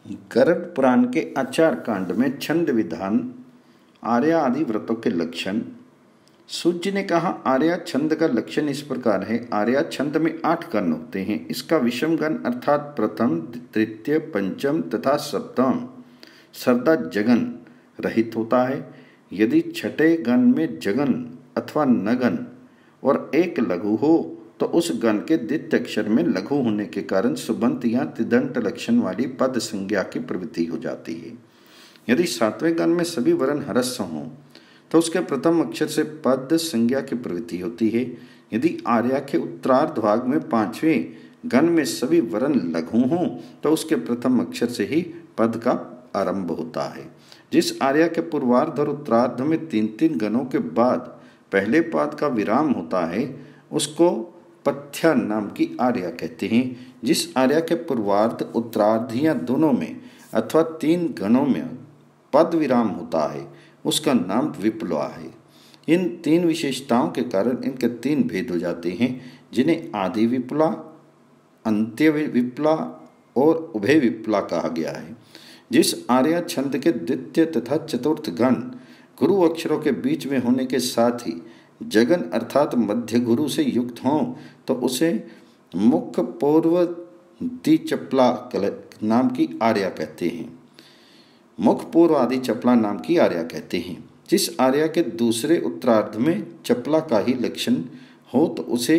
गरुड़ पुराण के आचार कांड में छंद विधान, आर्या आदि व्रतों के लक्षण। सूत जी ने कहा, आर्या छंद का लक्षण इस प्रकार है। आर्या छंद में 8 गण होते हैं। इसका विषम गण अर्थात प्रथम, तृतीय, पंचम तथा सप्तम सर्दा जगन रहित होता है। यदि छठे गण में जगन अथवा नगन और एक लघु हो तो उस गण के द्वितीय अक्षर में लघु होने के कारण सुबंत या तिदंत लक्षण वाली पद संज्ञा की प्रवृत्ति हो जाती है। यदि सातवें गण में सभी वर्ण ह्रस्व हों तो उसके प्रथम अक्षर से पद संज्ञा की प्रवृत्ति होती है। यदि आर्या के उत्तरार्ध भाग में पांचवें गण में सभी वर्ण लघु हों तो उसके प्रथम अक्षर से ही पद का आरंभ होता है। जिस आर्या के पूर्वार्ध और उत्तरार्ध में 3-3 गणों के बाद पहले पद का विराम होता है उसको पथ्या नाम की आर्या कहते हैं। जिस आर्या के पूर्वार्ध, उत्तरार्ध या दोनों में अथवा 3 गणों में पद विराम होता है उसका नाम विप्लवा है। इन 3 विशेषताओं के कारण इनके 3 भेद हो जाते हैं, जिन्हें आदि विप्लवा, अंत्य विप्लवा और उभय विप्लवा कहा गया है। जिस आर्या छंद के द्वितीय तथा चतुर्थ गण गुरु अक्षरों के बीच में होने के साथ ही जगन अर्थात मध्य गुरु से युक्त हों तो उसे मुख्य पूर्व चपला नाम की आर्या कहते हैं। मुख पूर्व आदि चपला नाम की आर्या कहते हैं। जिस आर्या के दूसरे उत्तरार्ध में चपला का ही लक्षण हो तो उसे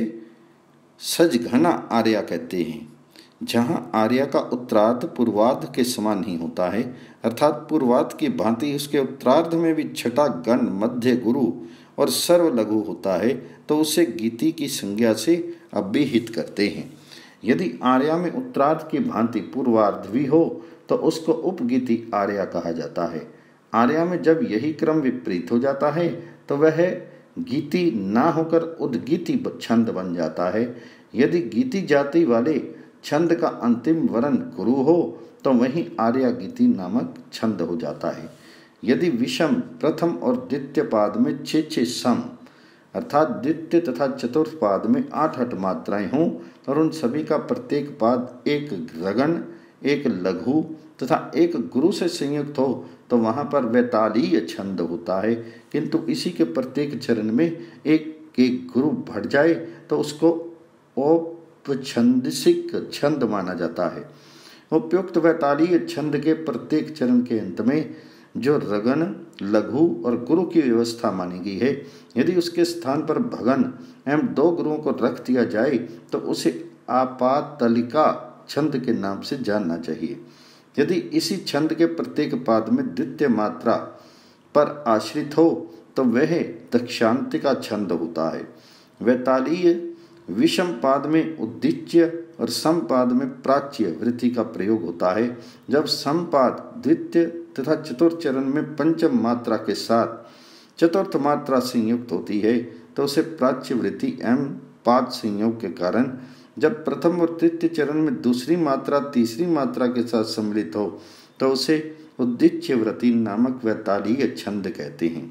सजघना आर्या कहते हैं। जहाँ आर्या का उत्तरार्ध पूर्वार्ध के समान ही होता है अर्थात पूर्वार्ध की भांति उसके उत्तरार्ध में भी छठा गण मध्य गुरु और सर्व लघु होता है तो उसे गीति की संज्ञा से अभिहित करते हैं। यदि आर्या में उत्तरार्ध की भांति पूर्वार्ध भी हो तो उसको उपगीति आर्या कहा जाता है। आर्या में जब यही क्रम विपरीत हो जाता है तो वह गीति ना होकर उद्गीति छंद बन जाता है। यदि गीति जाति वाले छंद का अंतिम वर्ण गुरु हो तो वही आर्या गीति नामक छंद हो जाता है। यदि विषम प्रथम और द्वितीय पाद में 6-6 सम अर्थात द्वितीय तथा चतुर्थ पाद में 8-8 मात्राएं हों और उन सभी का प्रत्येक पाद एक रगन, एक लघु तथा एक गुरु से संयुक्त हो तो वहां पर वैतालीय छंद होता है। किंतु इसी के प्रत्येक चरण में एक एक गुरु बढ़ जाए तो उसको औपछंदसिक छंद माना जाता है। उपयुक्त वैतालीय छंद के प्रत्येक चरण के अंत में जो रगन, लघु और गुरु की व्यवस्था मानी गई है, यदि उसके स्थान पर भगन एवं 2 गुरुओं को रख दिया जाए तो उसे आपातलिका छंद के नाम से जानना चाहिए। यदि इसी छंद के प्रत्येक पाद में द्वितीय मात्रा पर आश्रित हो तो वह दक्षांतिका छंद होता है। वैतालीय विषम पाद में उद्दिच्य और समपाद में प्राच्य वृत्ति का प्रयोग होता है। जब समपाद द्वितीय तथा चतुर्थ चरण में पंचम मात्रा के साथ चतुर्थ मात्रा संयुक्त होती है तो उसे प्राच्य वृत्ति एवं पाद संयोग के कारण जब प्रथम और तृतीय चरण में दूसरी मात्रा तीसरी मात्रा के साथ सम्मिलित हो तो उसे उद्दिच्य वृत्ति नामक वैतालीय छंद कहते हैं।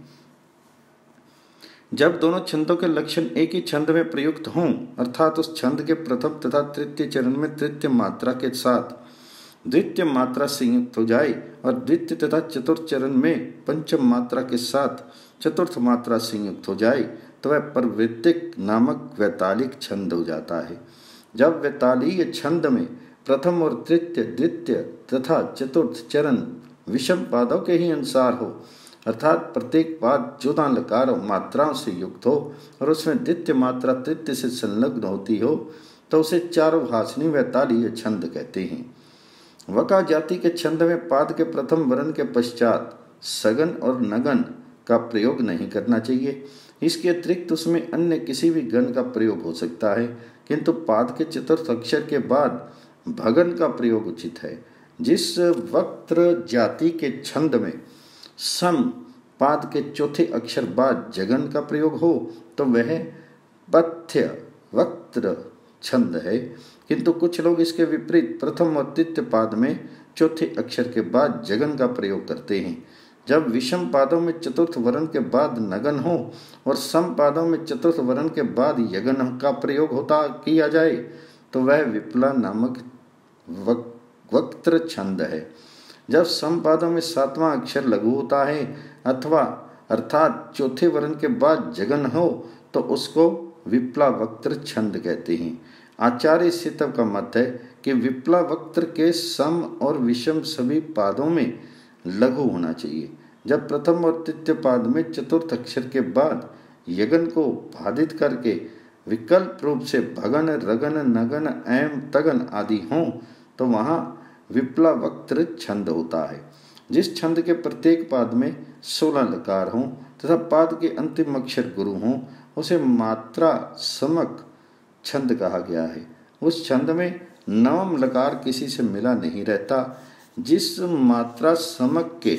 जब दोनों छंदों के लक्षण एक ही छंद में प्रयुक्त हों अर्थात उस छंद के प्रथम तथा तृतीय चरण में तृतीय मात्रा के साथ द्वितीय मात्रा संयुक्त हो जाए और द्वितीय तथा चतुर्थ चरण में पंचम मात्रा के साथ चतुर्थ मात्रा संयुक्त हो जाए तो वह प्रवृत्तिक नामक वैतालिक छंद हो जाता है। जब वैतालीय छंद में प्रथम और तृतीय, द्वितीय तथा चतुर्थ चरण विषम पादों के ही अनुसार हो अर्थात प्रत्येक पाद 14 लकार और मात्राओं से युक्त हो और उसमें द्वितीय मात्रा तृतीय से संलग्न होती हो तो उसे चारुभाषिणी वैतालीय छंद कहते हैं। वका जाति के छंद में पाद के प्रथम वर्ण के पश्चात सगन और नगन का प्रयोग नहीं करना चाहिए। इसके अतिरिक्त उसमें अन्य किसी भी गण का प्रयोग हो सकता है, किंतु पाद के चतुर्थ अक्षर के बाद भगन का प्रयोग उचित है। जिस वक्त्र जाति के छंद में सम पाद के चौथे अक्षर बाद जगन का प्रयोग हो तो वह पथ्य वक्त्र छंद है, किंतु कुछ लोग इसके विपरीत प्रथम और तृतीय पाद में चौथे अक्षर के बाद जगन का प्रयोग करते हैं। जब विषम पादों में चतुर्थ वर्ण के बाद नगन हो और सम पादों में चतुर्थ वर्ण के बाद यगन का प्रयोग होता किया जाए तो वह विप्ला नामक वक्त्र छंद है। जब समपादों में 7वां अक्षर लघु होता है अथवा अर्थात चौथे वर्ण के बाद जगन हो तो उसको विप्लावक्त्र छंद कहते हैं। आचार्य सितव का मत है कि विप्लावक्त्र के सम और विषम सभी पादों में लघु होना चाहिए। जब प्रथम और तृतीय पाद में चतुर्थ अक्षर के बाद यगन को बाधित करके विकल्प रूप से भगन, रगन, नगन, एम, तगन आदि हों तो वहाँ विप्लावक्त्र छंद होता है। जिस छंद के प्रत्येक पाद में 16 लकार हों तथा पाद के अंतिम अक्षर गुरु हों उसे मात्रा समक छंद कहा गया है। उस छंद में नवम लकार किसी से मिला नहीं रहता। जिस मात्रा समक के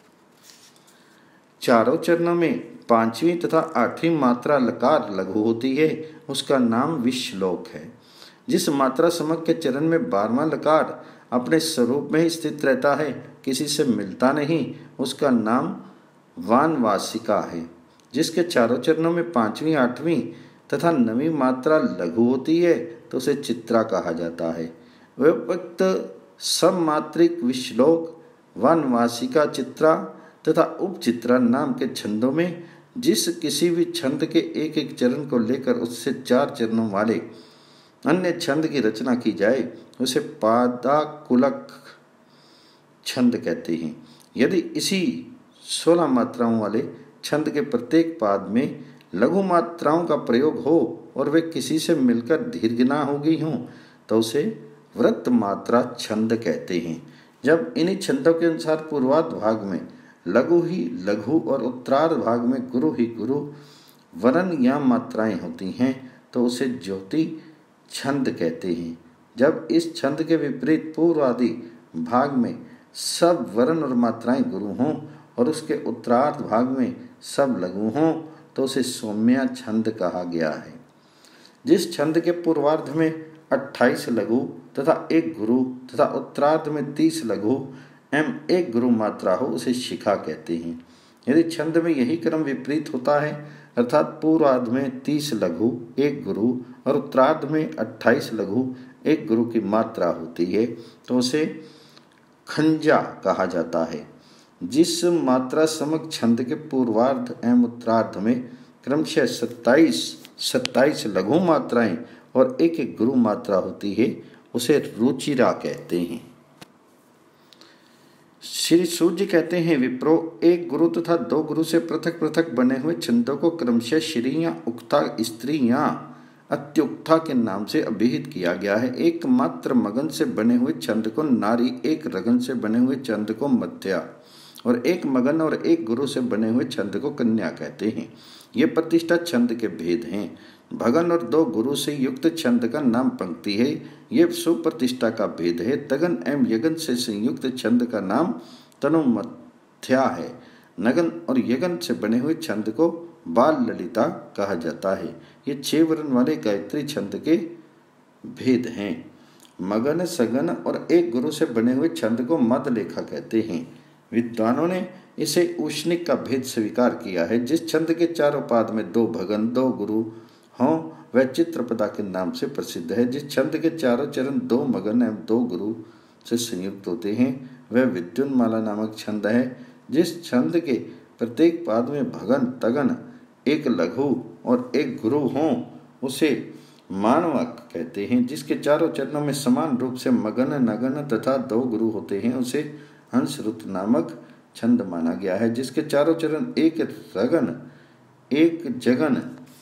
चारों चरणों में 5वीं तथा 8वीं मात्रा लकार लघु होती है उसका नाम विश्लोक है। जिस मात्रा समक के चरण में 12वां लकार अपने स्वरूप में ही स्थित रहता है, किसी से मिलता नहीं, उसका नाम वानवासिका है। जिसके चारों चरणों में 5वीं, 8वीं तथा 9वीं मात्रा लघु होती है तो उसे चित्रा कहा जाता है। विभक्त सममात्रिक विश्लोक, वानवासिका, चित्रा तथा उपचित्रा नाम के छंदों में जिस किसी भी छंद के एक एक चरण को लेकर उससे 4 चरणों वाले अन्य छंद की रचना की जाए उसे पादाकुलक छंद कहते हैं। यदि इसी 16 मात्राओं वाले छंद के प्रत्येक पाद में लघु मात्राओं का प्रयोग हो और वे किसी से मिलकर दीर्घ ना हो गई हों तो उसे वृत्त मात्रा छंद कहते हैं। जब इन्हीं छंदों के अनुसार पूर्वार्ध भाग में लघु ही लघु और उत्तरार्ध भाग में गुरु ही गुरु वर्ण या मात्राएं होती हैं तो उसे ज्योति छंद कहते हैं। जब इस छंद के विपरीत पूर्व आदि भाग में सब वर्ण और मात्राएं गुरु हों और उसके उत्तरार्ध भाग में सब लघु हों तो उसे सौम्या छंद कहा गया है। जिस छंद के पूर्वार्ध में 28 लघु तथा 1 गुरु तथा उत्तरार्ध में 30 लघु एवं 1 गुरु मात्रा हो उसे शिखा कहते हैं। यदि छंद में यही क्रम विपरीत होता है अर्थात पूर्वार्ध में 30 लघु 1 गुरु और उत्तरार्ध में 28 लघु 1 गुरु की मात्रा होती है तो उसे खंजा कहा जाता है। जिस मात्रा समक छंद के पूर्वार्ध एवं उत्तरार्ध में क्रमशः 27 लघु मात्राएं और 1 गुरु मात्रा होती है उसे रुचिरा कहते हैं। श्री सूर्य कहते हैं, विप्रो 1 गुरु तथा 2 गुरु से पृथक पृथक बने हुए छंदों को क्रमशः श्री या उक्ता, स्त्री या अत्युक्ता के नाम से अभिहित किया गया है। एकमात्र मगन से बने हुए छंद को नारी, 1 रगन से बने हुए छंद को मध्या और 1 मगन और 1 गुरु से बने हुए छंद को कन्या कहते हैं। ये प्रतिष्ठा छंद के भेद हैं। भगन और 2 गुरु से युक्त छंद का नाम पंक्ति है, ये सुप्रतिष्ठा का भेद है। तगन एवं यगन से संयुक्त छंद का नाम तनुमथ्या है। नगन और यगन से बने हुए छंद को बाल ललिता कहा जाता है। ये 6 वर्ण वाले गायत्री छंद के भेद हैं। मगन, सगन और 1 गुरु से बने हुए छंद को मदलेखा कहते हैं। विद्वानों ने इसे उष्णिक का भेद स्वीकार किया है। जिस छंद के चारों पाद में 2 भगन 2 गुरु हों वह चित्रपदा के नाम से प्रसिद्ध है। जिस छंद के चारों चरण 2 मगन एवं 2 गुरु से संयुक्त होते हैं वह विद्युन्माला नामक छंद है। जिस छंद के प्रत्येक पाद में भगन, तगन, 1 लघु और 1 गुरु हों उसे मानवक कहते हैं। जिसके चारों चरणों में समान रूप से मगन, नगन तथा 2 गुरु होते हैं उसे हंसरुत नामक छंद माना गया है। जिसके चारों चरण 1 रगन, 1 जगन,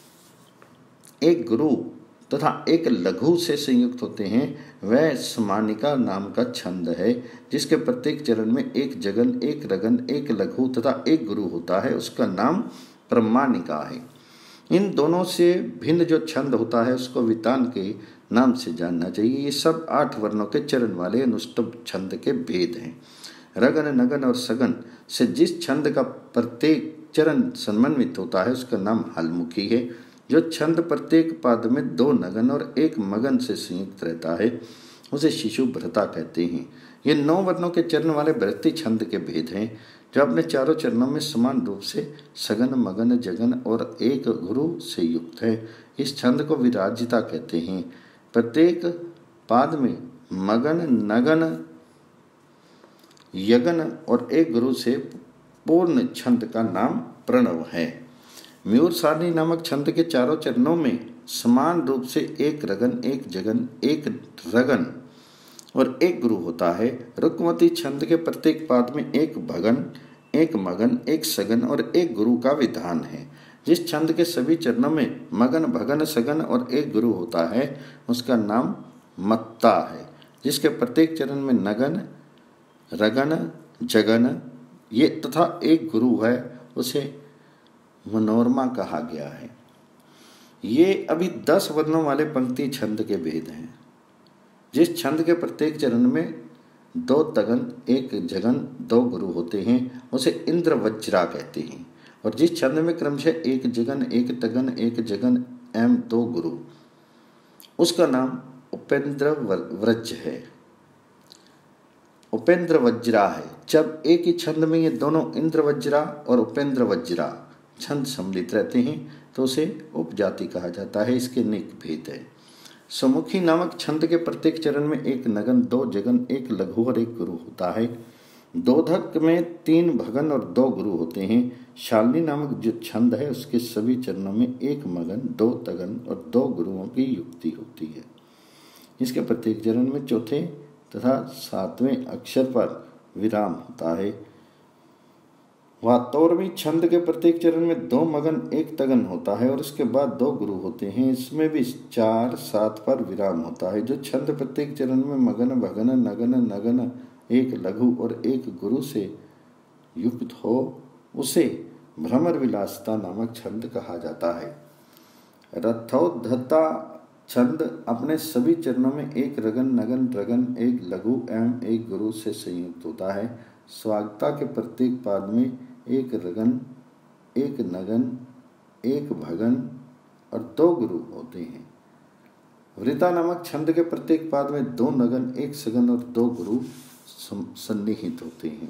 1 गुरु तथा 1 लघु से संयुक्त होते हैं वह समानिका नाम का छंद है। जिसके प्रत्येक चरण में 1 जगन, 1 रगन, 1 लघु तथा 1 गुरु होता है उसका नाम प्रमाणिका है। इन दोनों से भिन्न जो छंद होता है उसको वितान के नाम से जानना चाहिए। ये सब 8 वर्णों के चरण वाले अनुष्टुप छंद के भेद हैं। रगन, नगन और सगन से जिस छंद का प्रत्येक चरण समन्वित होता है उसका नाम हलमुखी है। जो छंद प्रत्येक पाद में 2 नगन और 1 मगन से संयुक्त रहता है उसे शिशु भ्रता कहते हैं। ये 9 वर्णों के चरण वाले भृति छंद के भेद हैं जो अपने चारों चरणों में समान रूप से सगन, मगन, जगन और 1 गुरु से युक्त है। इस छंद को विराजिता कहते हैं। प्रत्येक पाद में मगन, नगन, यगन और एक गुरु से पूर्ण छंद का नाम प्रणव है। मयूर सारणी नामक छंद के चारों चरणों में समान रूप से एक रगन, एक जगन, एक रगन और एक गुरु होता है। रुक्मती छंद के प्रत्येक पाद में एक भगन, एक मगन, एक सगन और एक गुरु का विधान है। जिस छंद के सभी चरणों में मगन, भगन, सगन और एक गुरु होता है उसका नाम मत्ता है। जिसके प्रत्येक चरण में नगन, रगन, जगन ये तथा एक गुरु है उसे मनोरमा कहा गया है। ये अभी 10 वर्णों वाले पंक्ति छंद के भेद हैं। जिस छंद के प्रत्येक चरण में 2 तगन, 1 जगन, 2 गुरु होते हैं उसे इंद्र वज्रा कहते हैं। और जिस छंद में क्रमशः 1 जगन, 1 तगन, 1 जगन एवं 2 गुरु उसका नाम उपेंद्र व्रज है, उपेंद्र वज्रा है। जब एक ही छंद में ये दोनों इंद्र वज्रा और उपेंद्र वज्रा छंद सम्मिलित रहते हैं तो उसे उपजाति कहा जाता है। इसके अनेक भेद है। सुमुखी नामक छंद के प्रत्येक चरण में 1 नगन, 2 जगन, 1 लघु और 1 गुरु होता है। दोधक में 3 भगन और 2 गुरु होते हैं। शालिनी नामक जो छंद है उसके सभी चरणों में 1 मगन, 2 तगन और 2 गुरुओं की युक्ति होती है। इसके प्रत्येक चरण में चौथे तथा 7वें अक्षर पर विराम होता है। वातौरवी छंद के प्रत्येक चरण में 2 मगन, 1 तगन होता है और उसके बाद 2 गुरु होते हैं। इसमें भी 4, 7 पर विराम होता है। जो छंद प्रत्येक चरण में मगन, भगन, नगन, नगन, 1 लघु और 1 गुरु से युक्त हो उसे भ्रमर विलासता नामक छंद कहा जाता है। रथोद्धता छंद अपने सभी चरणों में 1 रगन, नगन, रगन, 1 लघु एवं 1 गुरु से संयुक्त होता है। स्वागता के प्रत्येक पाद में 1 रगन, 1 नगन, 1 भगन और 2 गुरु होते हैं। वृता नामक छंद के प्रत्येक पाद में 2 नगन, 1 सगन और 2 गुरु सन्निहित होते हैं।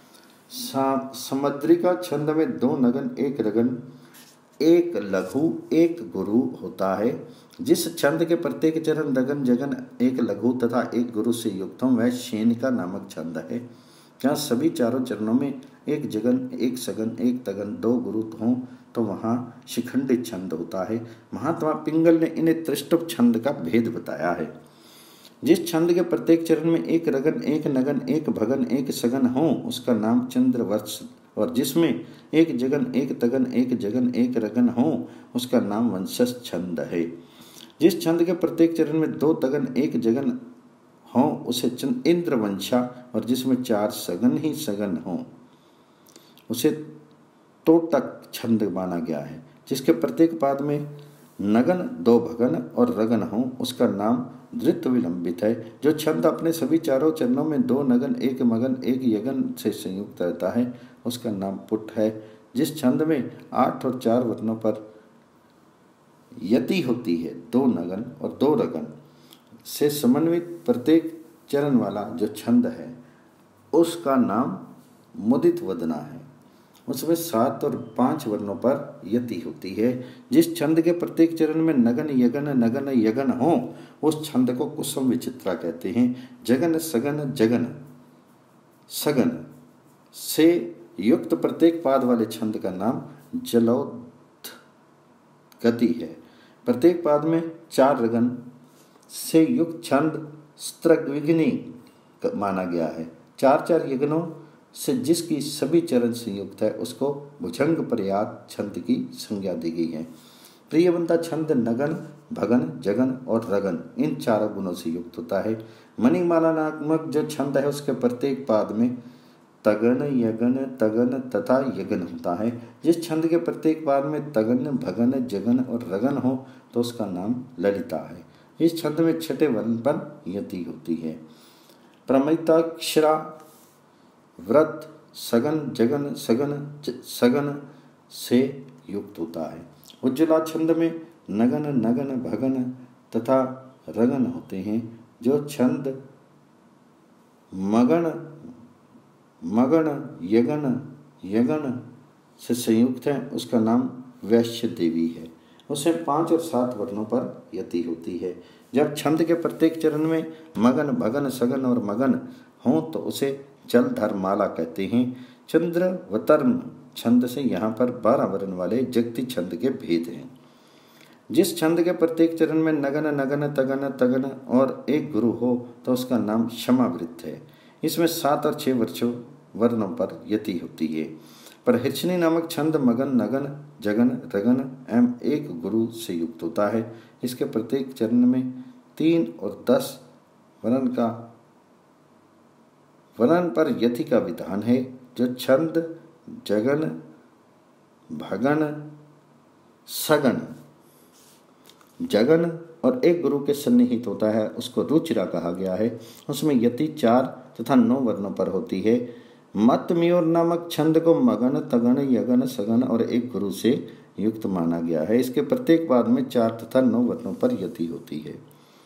समुद्रिका छंद में 2 नगन, 1 रगन, 1 लघु, 1 गुरु होता है। जिस छंद के प्रत्येक चरण रगन, जगन, 1 लघु तथा 1 गुरु से युक्त हो वह शेनिका नामक छंद है। जहाँ सभी चारों चरणों में 1 जगन, 1 सगन, 1 तगन, 2 गुरु हों तो वहाँ शिखंडी छंद होता है। महात्मा पिंगल ने इन्हें त्रिष्टुप छंद का भेद बताया है। जिस छंद के प्रत्येक चरण में 1 रगन, 1 नगन, 1 भगन, 1 सगन हो उसका नाम चंद्रवर्ष और जिसमें 1 जगन, 1 तगन, 1 जगन, 1 रगन हो उसका नाम वंशज छंद है। जिस छंद के प्रत्येक चरण में 2 तगन, 1 जगन हो उसे इंद्रवंशा और जिसमें 4 सगन ही सगन हो उसे तोटक छंद माना गया है। जिसके प्रत्येक पाद में नगन, 2 भगन और रगन हो उसका नाम धृत विलंबित है। जो छंद अपने सभी चारों चरणों में 2 नगन, 1 मगन, 1 यगन से संयुक्त रहता है उसका नाम पुट है। जिस छंद में 8 और 4 वर्णों पर यति होती है, 2 नगन और 2 रगन से समन्वित प्रत्येक चरण वाला जो छंद है उसका नाम मुदित वदना है। उसमें 7 और 5 वर्णों पर यति होती है। जिस छंद के प्रत्येक चरण में नगन, यगन, नगन, यगन हो उस छंद को कुसुम विचित्रा कहते हैं। जगन, सगन, जगन, सगन से युक्त प्रत्येक पाद वाले छंद का नाम जलोद गति है। प्रत्येक पाद में 4 रगन से युक्त छंद स्त्रग्विग्नि माना गया है। 4-4 यगनों से जिसकी सभी चरण संयुक्त है उसको भुजंग पर्यात छंद की संज्ञा दी गई है। प्रियवंता छंद नगन, भगन, जगन और रगन इन 4 गुणों से युक्त होता है। मणिमाला नामक जो छंद है उसके प्रत्येक पाद में तगन, यगन, तगन तथा यगन होता है। जिस छंद के प्रत्येक पाद में तगन, भगन, जगन और रगन हो तो उसका नाम ललिता है। इस छंद में 6ठे वर्ण पर यति होती है। प्रमिताक्षरा व्रत सगन, जगन, सगन, सगन से युक्त होता है। उज्ज्वला छंद में नगन, नगन, भगन तथा रगन होते हैं। जो छंद मगन, मगन, यगन, यगन से संयुक्त है उसका नाम वैश्य देवी है। उसे 5 और 7 वर्णों पर यति होती है। जब छंद के प्रत्येक चरण में मगन, भगन, सगन और मगन हों तो उसे जलधर माला कहते हैं। चंद्र वतर्म छंद से यहाँ पर 12 वर्ण वाले जगती छंद के भेद हैं। जिस छंद के प्रत्येक चरण में नगन नगन तगन तगन और एक गुरु हो तो उसका नाम क्षमावृत्त है। इसमें 7 और 6 वर्णों पर यति होती है। पर हिर्षणी नामक छंद मगन नगन जगन रगन एवं एक गुरु से युक्त होता है। इसके प्रत्येक चरण में 3 और 10 वर्ण पर यति का विधान है। जो छंद जगन भगन सगन जगन और एक गुरु के सन्निहित होता है उसको रुचिरा कहा गया है। उसमें यति 4 तथा 9 वर्णों पर होती है। मत म्योर नामक छंद को मगन तगन यगन सगन और एक गुरु से युक्त माना गया है। इसके प्रत्येक पाद में 4 तथा 9 वर्णों पर यति होती है।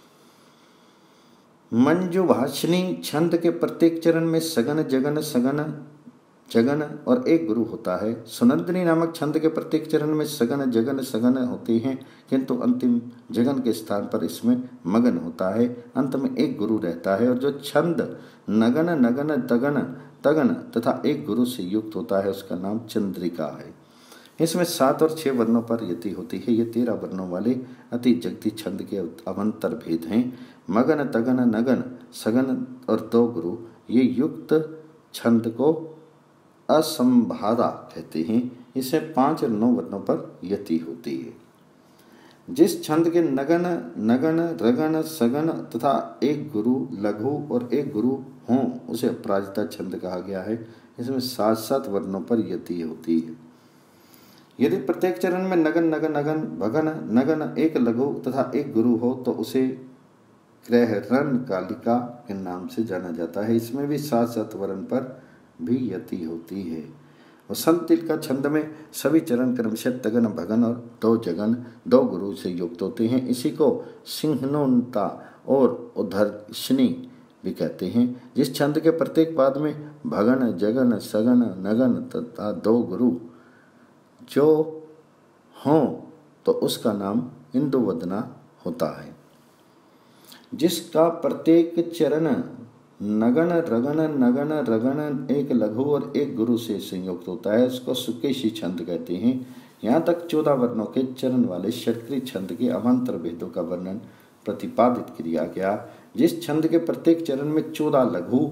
मंजुभाषिणी छंद के प्रत्येक चरण में सगन जगन सगन जगन और एक गुरु होता है। सुनंदनी नामक छंद के प्रत्येक चरण में सगन जगन सगन होते हैं, किंतु अंतिम जगन के स्थान पर इसमें मगन होता है। अंत में एक गुरु रहता है। और जो छंद नगन नगन तगन तगन तथा एक गुरु से युक्त होता है उसका नाम चंद्रिका है। इसमें 7 और 6 वर्णों पर यति होती है। ये 13 वर्णों वाले अति जगती छंद के अवंतर भेद हैं। मगन तगन नगन सगन और 2 गुरु ये युक्त छंद को असंभादा कहते हैं। इसे 5 और 9 वर्णों पर यति होती है। जिस छंद के नगन नगन रगन सगन तथा एक गुरु लघु और एक गुरु हों उसे अपराजिता छंद कहा गया है। इसमें 7 वर्णों पर यति होती है। यदि प्रत्येक चरण में नगन नगन नगन भगन नगन एक लघु तथा एक गुरु हो तो उसे क्रहरन कालिका के नाम से जाना जाता है। इसमें भी 7 वर्ण पर भी यति होती है। वसंत तिल का छंद में सभी चरण क्रमशः तगन भगन और 2 जगन 2 गुरु से युक्त होते हैं। इसी को सिंहनोन्ता और उधर्षणी भी कहते हैं। जिस छंद के प्रत्येक पाद में भगन जगन सगन नगन तथा 2 गुरु जो हों तो उसका नाम इंदुवदना होता है। जिसका प्रत्येक चरण नगन रगन नगन रगन एक लघु और एक गुरु से संयुक्त होता है उसको सुकेशी छंद कहते हैं। यहाँ तक 14 वर्णों के चरण वाले षट्क्री छंद के अवान्तर भेदों का वर्णन प्रतिपादित किया गया। जिस छंद के प्रत्येक चरण में 14 लघु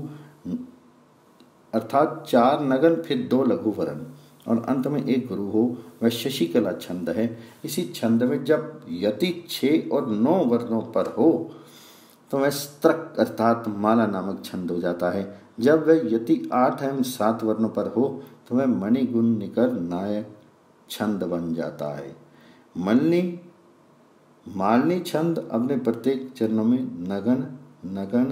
अर्थात 4 नगन फिर 2 लघु वर्ण और अंत में एक गुरु हो वह शशिकला छंद है। इसी छंद में जब यति 6 और 9 वर्णों पर हो तो वह स्त्रक अर्थात माला नामक छंद हो जाता है। जब वह यति 8 एवं 7 वर्णों पर हो तो वह मणिगुण निकर नायक छंद बन जाता है। मालनी छंद अपने प्रत्येक चरणों में नगन नगन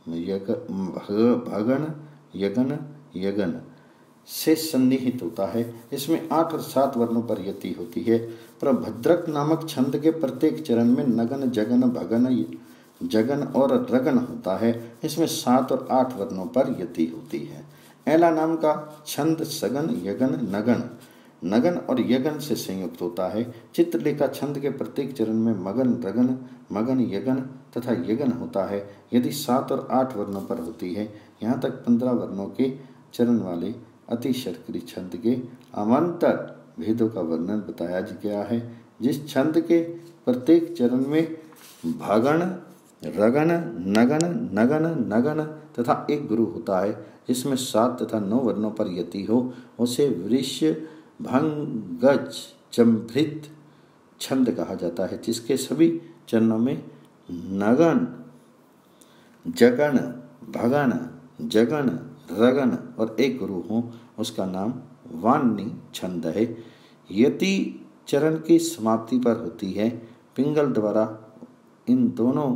भगन यगन यगन से सन्निहित होता है। इसमें 8 और 7 वर्णों पर यति होती है। पर भद्रक नामक छंद के प्रत्येक चरण में नगन जगन भगन जगन और रगन होता है। इसमें 7 और 8 वर्णों पर यति होती है। एला नाम का छंद सगन यगन नगन नगन और यगन से संयुक्त होता है। चित्रलेखा छंद के प्रत्येक चरण में मगन रगन मगन यगन तथा यगन होता है। यदि 7 और 8 वर्णों पर होती है। यहाँ तक 15 वर्णों के चरण वाले अति षट्क्री छंद के अवान्तर भेदों का वर्णन बताया गया है। जिस छंद के प्रत्येक चरण में भगन रगन नगन नगन नगन तथा एक गुरु होता है जिसमें 7 तथा 9 वर्णों पर यति हो उसे वृष भंगज जम्भृत छंद कहा जाता है। जिसके सभी चरणों में नगन जगन भगन जगन रगन और एक गुरु हो उसका नाम वाणी छंद है। यति चरण की समाप्ति पर होती है। पिंगल द्वारा इन दोनों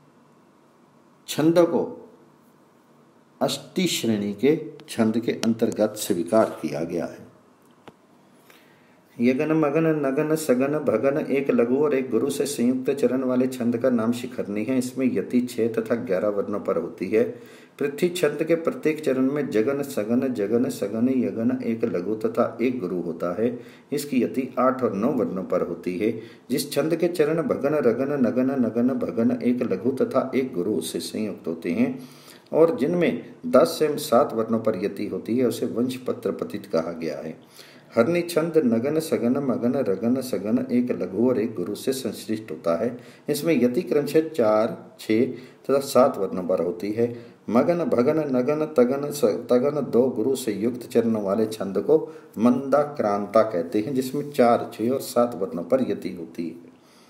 छंदों को अष्टी श्रेणी के छंद के अंतर्गत स्वीकार किया गया है। यगन मगन नगन सगन भगन एक लघु और एक गुरु से संयुक्त चरण वाले छंद का नाम शिखरनी है। इसमें यति 6 तथा 11 वर्णों पर होती है। पृथ्वी छंद के प्रत्येक चरण में जगन सगन जगन सगन यगन एक लघु तथा एक गुरु होता है। इसकी यति 8 और 9 वर्णों पर होती है। जिस छंद के चरण भगन रगन नगन नगन भगन एक लघु तथा एक गुरु से संयुक्त होते हैं और जिनमें 10 से 7 वर्णों पर यति होती है उसे वंश पत्र पतित कहा गया है। हरनी छंद नगन सगन मगन रगन सगन एक लघु और एक गुरु से संश्लिष्ट होता है। इसमें यति क्रमशः 4, 6 तथा 7 वर्णों पर होती है। मगन भगन नगन तगन तगन 2 गुरु से युक्त चरणों वाले छंद को मंदाक्रांता कहते हैं, जिसमें 4, 6 और 7 वर्णों पर यति होती है।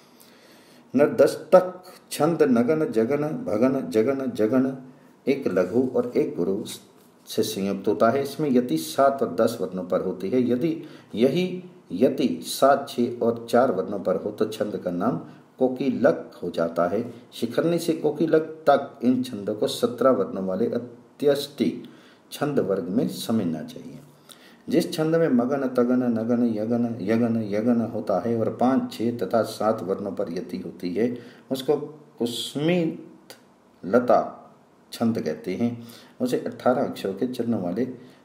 नर्दष्टक छंद नगन जगन भगन जगन जगन एक लघु और एक गुरु से संयुक्त होता है। इसमें यति 7 और 10 वर्णों पर होती है। यदि यही यति 7, 6 और 4 वर्णों पर हो तो छंद का नाम कोकिलक हो जाता है। शिखरनी से कोकिलक तक इन छंदों को 17 वर्णों वाले अत्यष्टि छंद वर्ग में समझना चाहिए। जिस छंद में मगन तगन नगन यगन यगन यगन होता है और 5, 6 तथा 7 वर्णों पर यति होती है उसको कुस्मित लता छंद कहते हैं। उसे 18 अक्षरों के चरणों वाले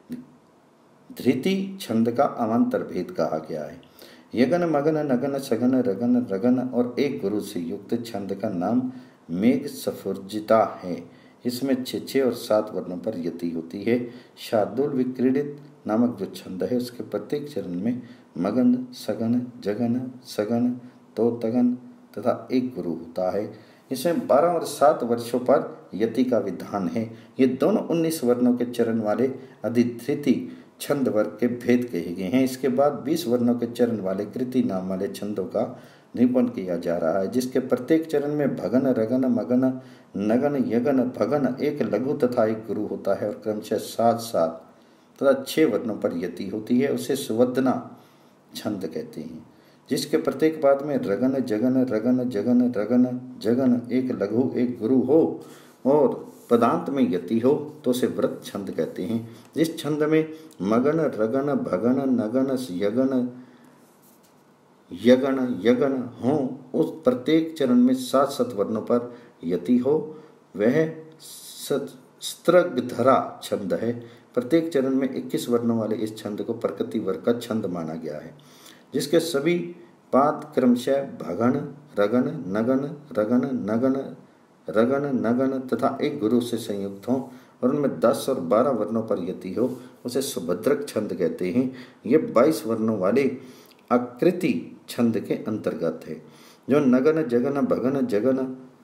धृति छंद का अवान्तर भेद कहा गया है। यगन मगन नगन सगन रगन रगन और एक गुरु से युक्त छंद का नाम मेघ सफुर्जिता है। इसमें 6, 6 और 7 वर्णों पर यति होती है। शार्दुल विक्रीडित नामक जो छंद है उसके प्रत्येक चरण में मगन सगन जगन सगन 2 तगन तथा एक गुरु होता है। इसमें 12 और 7 वर्षों पर यति का विधान है। ये दोनों 19 वर्णों के चरण वाले अधिधृति छंद वर्ग के भेद कहे गए हैं। इसके बाद 20 वर्णों के चरण वाले कृति नाम वाले छंदों का निरूपण किया जा रहा है, जिसके प्रत्येक चरण में भगन रगन मगन नगन यगन भगन एक लघु तथा एक गुरु होता है और क्रमशः 7, 7 तथा 6 वर्णों पर यति होती है। उसे सुवदना छंद कहते हैं, जिसके प्रत्येक पाद में रगन जगन रगन जगन रगन जगन एक लघु एक गुरु हो और पदांत में यति हो तो उसे व्रत छंद कहते हैं। जिस छंद में मगन रगन भगन नगन यगन यगन यगन हो उस प्रत्येक चरण में 7, 7 वर्णों पर यति हो वह स्त्रगधरा छंद है। प्रत्येक चरण में 21 वर्णों वाले इस छंद को प्रकृति वर्ग का छंद माना गया है, जिसके सभी पाद क्रमशः भगन रगन नगन रगन नगन रगन नगन तथा एक गुरु से संयुक्त हो और उनमें 10 और 12 वर्णों पर यति हो उसे सुभद्रक छंद कहते हैं। ये 22 वर्णों वाले आकृति छंद के अंतर्गत है। जो नगन जगन भगन जगन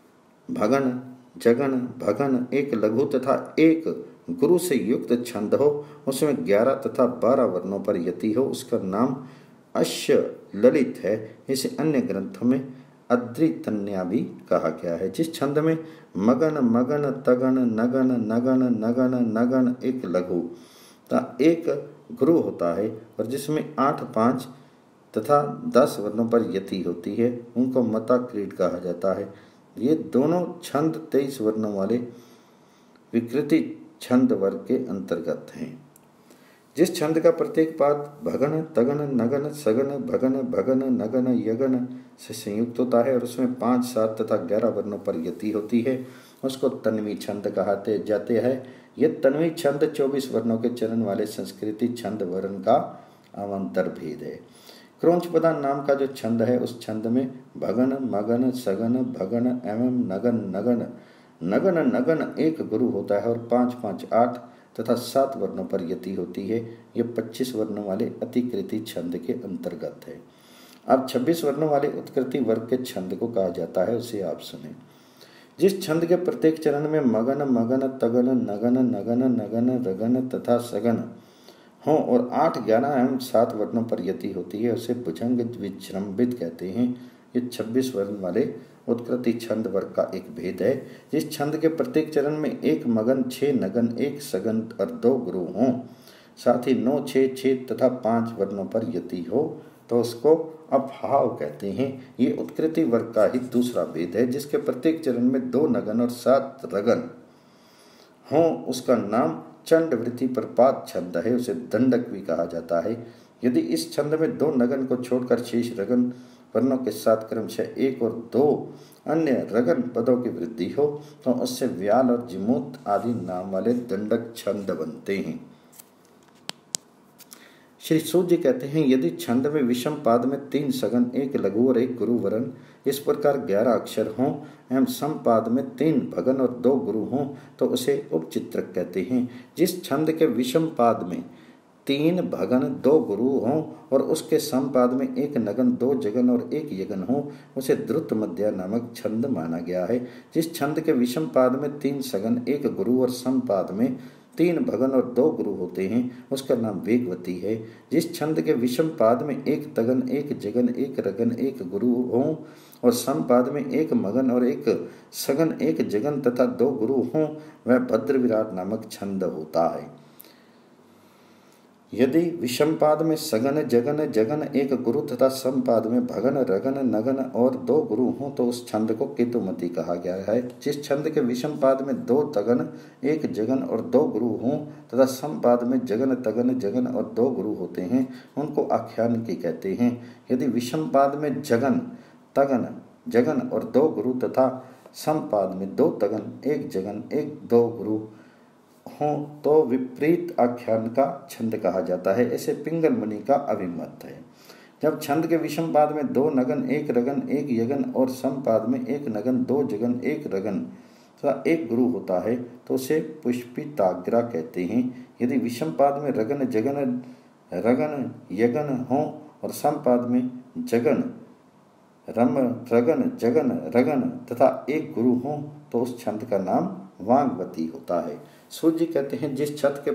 भगन जगन भगन एक लघु तथा एक गुरु से युक्त छंद हो उसमें 11 तथा 12 वर्णों पर यति हो उसका नाम अश्य ललित है। इसे अन्य ग्रंथों में अद्रितन्या भी कहा गया है। जिस छंद में मगन मगन तगन नगन नगन नगन नगन एक लघु तथा एक गुरु होता है और जिसमें 8, 5 तथा 10 वर्णों पर यति होती है उनको मता क्रीड कहा जाता है। ये दोनों छंद 23 वर्णों वाले विकृति छंद वर्ग के अंतर्गत हैं। जिस छंद का प्रत्येक पाद भगन तगन नगन सगन भगन भगन नगन यगन से संयुक्त होता है और उसमें 5, 7 तथा 11 वर्णों पर यति होती है उसको तन्वी छंद कहते जाते हैं। यह तन्वी छंद 24 वर्णों के चरण वाले संस्कृति छंद वर्ण का अवान्तर भेद है। क्रोंचपदा नाम का जो छंद है उस छंद में भगन मगन सगन भगन एवं नगन नगन नगन नगन एक गुरु होता है और 5, 5, 8 तथा 7 वर्णों पर यति होती है। ये 25 वर्णों वाले अतिकृति छंद के अंतर्गत है। अब 26 वर्णों वाले उत्कृति वर्ग के छंद को कहा जाता है, उसे आप सुने। जिस छंद के प्रत्येक चरण में मगन मगन तगन नगन नगन नगन रगन तथा सगन हो और 8, 11 एवं 7 वर्णों पर यति होती है उसे भुजंग विजृंभित कहते हैं। ये 26 वर्ण वाले उत्कृति छंद वर्ग का एक भेद है। जिस छंद के प्रत्येक चरण में 1 मगन 6 नगन 1 सगन और 2 गुरु हों साथ ही 9, 6, 6 तथा 5 वर्णों पर यति हो तो उसको अभाव कहते हैं। ये उत्कृति वर्ग का ही दूसरा भेद है। जिसके प्रत्येक चरण में 2 नगन और 7 रगन हों उसका नाम चंडवृत्ति प्रपात छंद है, उसे दंडक भी कहा जाता है। यदि इस छंद में 2 नगन को छोड़कर शेष रगन वर्णों के साथ क्रमशः 1 और 2 अन्य रगन पदों की वृद्धि हो तो उससे व्याल और जिमूत आदि नाम वाले दंडक छंद बनते हैं। श्री सूर्य कहते हैं यदि छंद में विषम पाद में 3 सगन, 1 लघु और 1 गुरु वर्ण इस प्रकार 11 अक्षर हों एवं सम पाद में 3 भगन और 2 गुरु हों तो उसे उपचित्रक कहते हैं। जिस छंद के विषम पाद में 3 भगन 2 गुरु हों और उसके सम पाद में 1 नगन 2 जगन और 1 यगन हो उसे द्रुत मध्या नामक छंद माना गया है। जिस छंद के विषम पाद में 3 सगन, 1 गुरु और सम पाद में 3 भगन और 2 गुरु होते हैं उसका नाम वेगवती है। जिस छंद के विषम पाद में 1 तगन, 1 जगन, 1 रगन, 1 गुरु हों और सम पाद में 1 मगन और 1 सगन, 1 जगन तथा 2 गुरु हों वह भद्र विराट नामक छंद होता है। यदि विषम पाद में सगन, जगन, जगन, 1 गुरु तथा सम पाद में भगन, रगन, नगन और 2 गुरु हों तो उस छंद को केतुमती कहा गया है। जिस छंद के विषम पाद में 2 तगन, 1 जगन और 2 गुरु हों तथा सम पाद में जगन, तगन, जगन और 2 गुरु होते हैं उनको आख्यान की कहते हैं। यदि विषम पाद में जगन, तगन, जगन और 2 गुरु तथा सम पाद में 2 तगन, 1 जगन, 1 2 गुरु हों तो विपरीत आख्यान का छंद कहा जाता है। ऐसे पिंगल मुनि का अभिमत है। जब छंद के विषम पाद में 2 नगन, 1 रगन, 1 यगन और सम पाद में 1 नगन, 2 जगन, 1 रगन तथा 1 गुरु होता है तो उसे पुष्पिताग्रा कहते हैं। यदि विषम पाद में रगन, जगन, रगन, यगन हो और सम पाद में जगन, रम, रगन, जगन, रगन तथा 1 गुरु हो तो उस छंद का नाम वांगवती होता है। सूर्य कहते हैं जिस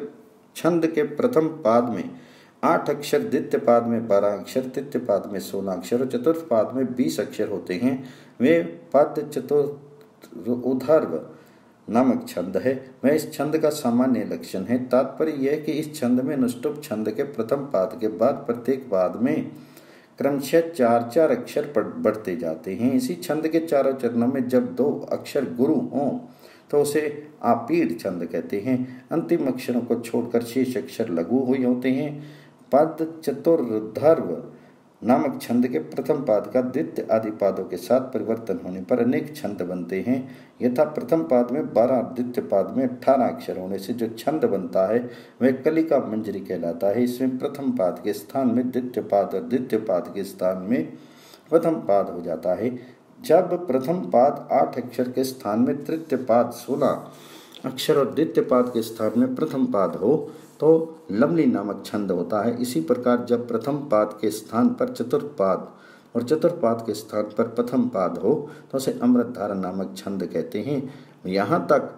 छंद के प्रथम पाद में 8 अक्षर, द्वितीय पाद में 12 अक्षर, तृतीय पाद में 16 अक्षर और चतुर्थ पाद में 20 अक्षर होते हैं वे पद चतुर्उधर्व नामक छंद है। वह इस छंद का सामान्य लक्षण है। तात्पर्य यह कि इस छंद में अनुष्टुप छंद के प्रथम पाद के बाद प्रत्येक पाद में क्रमशः 4-4 अक्षर बढ़ते जाते हैं। इसी छंद के चारों चरणों में जब 2 अक्षर गुरु हों तो उसे आपीड़ छंद कहते हैं। अंतिम अक्षरों को छोड़कर शेष अक्षर लघु हुए होते हैं। पद चतुर्धर्व नामक छंद के प्रथम पाद का द्वितीय आदि पादों के साथ परिवर्तन होने पर अनेक छंद बनते हैं। यथा प्रथम पाद में 12, द्वितीय पाद में 18 अक्षर होने से जो छंद बनता है वह कलिका मंजरी कहलाता है। इसमें प्रथम पाद के स्थान में द्वितीय पाद और द्वितीय पाद के स्थान में प्रथम पाद हो जाता है। जब प्रथम पाद 8 अक्षर के स्थान में तृतीय पाद 16 अक्षर और द्वितीय पाद के स्थान में प्रथम पाद हो तो लवली नामक छंद होता है। इसी प्रकार जब प्रथम पाद के स्थान पर चतुर्थ पाद और चतुर्थ पाद के स्थान पर प्रथम पाद हो तो उसे अमृतधारा नामक छंद कहते हैं। यहाँ तक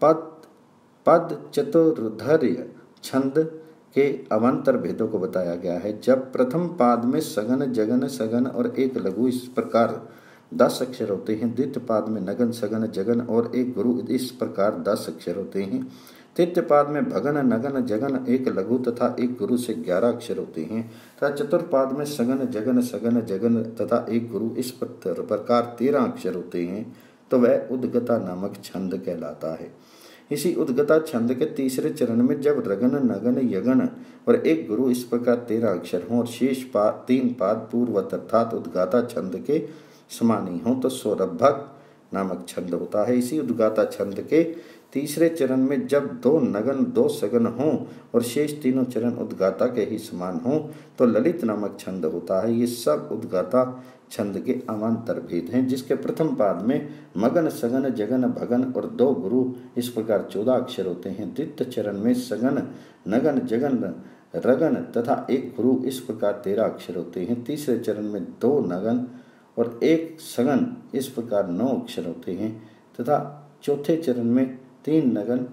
पद चतुर्धर्य छंद के अवान्तर भेदों को बताया गया है। जब प्रथम पाद में सगन, जगन, सगन और 1 लघु इस प्रकार 10 अक्षर होते हैं। द्वितीय पाद में नगन, सगन, जगन और 1 गुरु इस प्रकार 10 अक्षर होते हैं। तृतीय पाद में भगन, नगन, जगन, 1 लघु तथा 1 गुरु से 11 अक्षर होते हैं तथा चतुर्थ पाद में सगन, जगन, सगन, जगन तथा 1 गुरु इस प्रकार 13 अक्षर होते हैं तो वह उद्गता नामक छंद कहलाता है। इसी उद्गता छंद के तीसरे चरण में जब रगन, नगन, यगन और 1 गुरु इस प्रकार 13 अक्षर हों और शेष 3 पाद पूर्वत अर्थात उद्गाता छंद के समान ही हो तो सौरभक नामक छंद होता है। इसी उद्गाता छंद के तीसरे चरण में जब 2 नगन, 2 सगन हों और शेष तीनों चरण उद्गाता के ही समान हों तो ललित नामक छंद होता है। ये सब उद्गाता छंद के अवान्तर भेद हैं। जिसके प्रथम पाद में मगन, सगन, जगन, भगन और 2 गुरु इस प्रकार 14 अक्षर होते हैं। द्वितीय चरण में सगन, नगन, जगन, रगन तथा 1 गुरु इस प्रकार 13 अक्षर होते हैं। तीसरे चरण में 2 नगन और 1 सगन इस प्रकार 9 अक्षर होते हैं तथा चौथे चरण में 3 नगन,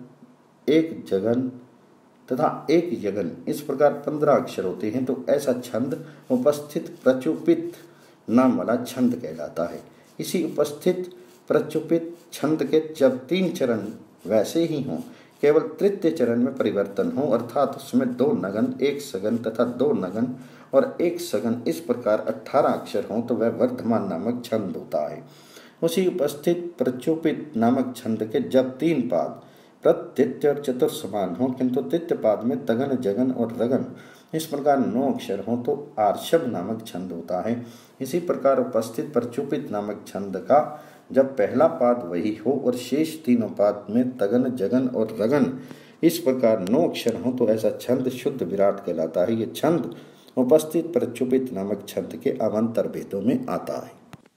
1 जगन तथा 1 यगन इस प्रकार 15 अक्षर होते हैं तो ऐसा छंद उपस्थित प्रचुपित नाम वाला छंद कहलाता है। इसी उपस्थित प्रचुपित छंद के जब 3 चरण वैसे ही हों केवल तृतीय चरण में परिवर्तन हो अर्थात उसमें 2 नगन, 1 सगन तथा 2 नगन और 1 सगन इस प्रकार 18 अक्षर हों तो वह वर्धमान नामक छंद होता है। उसी उपस्थित प्रचुपित नामक छंद के जब 3 पाद प्रत्यय और चतुर्थ समान हो किंतु तृतीय पाद में तगन, जगन और रगन इस प्रकार 9 अक्षर हो तो आर्षभ नामक छंद होता है। इसी प्रकार उपस्थित प्रचुपित नामक छंद का जब पहला पाद वही हो और शेष तीनों पाद में तगन, जगन और रगन इस प्रकार 9 अक्षर हों तो ऐसा छंद शुद्ध विराट कहलाता है। ये छंद उपस्थित प्रचुपित नामक छंद के अवान्तर भेदों में आता है।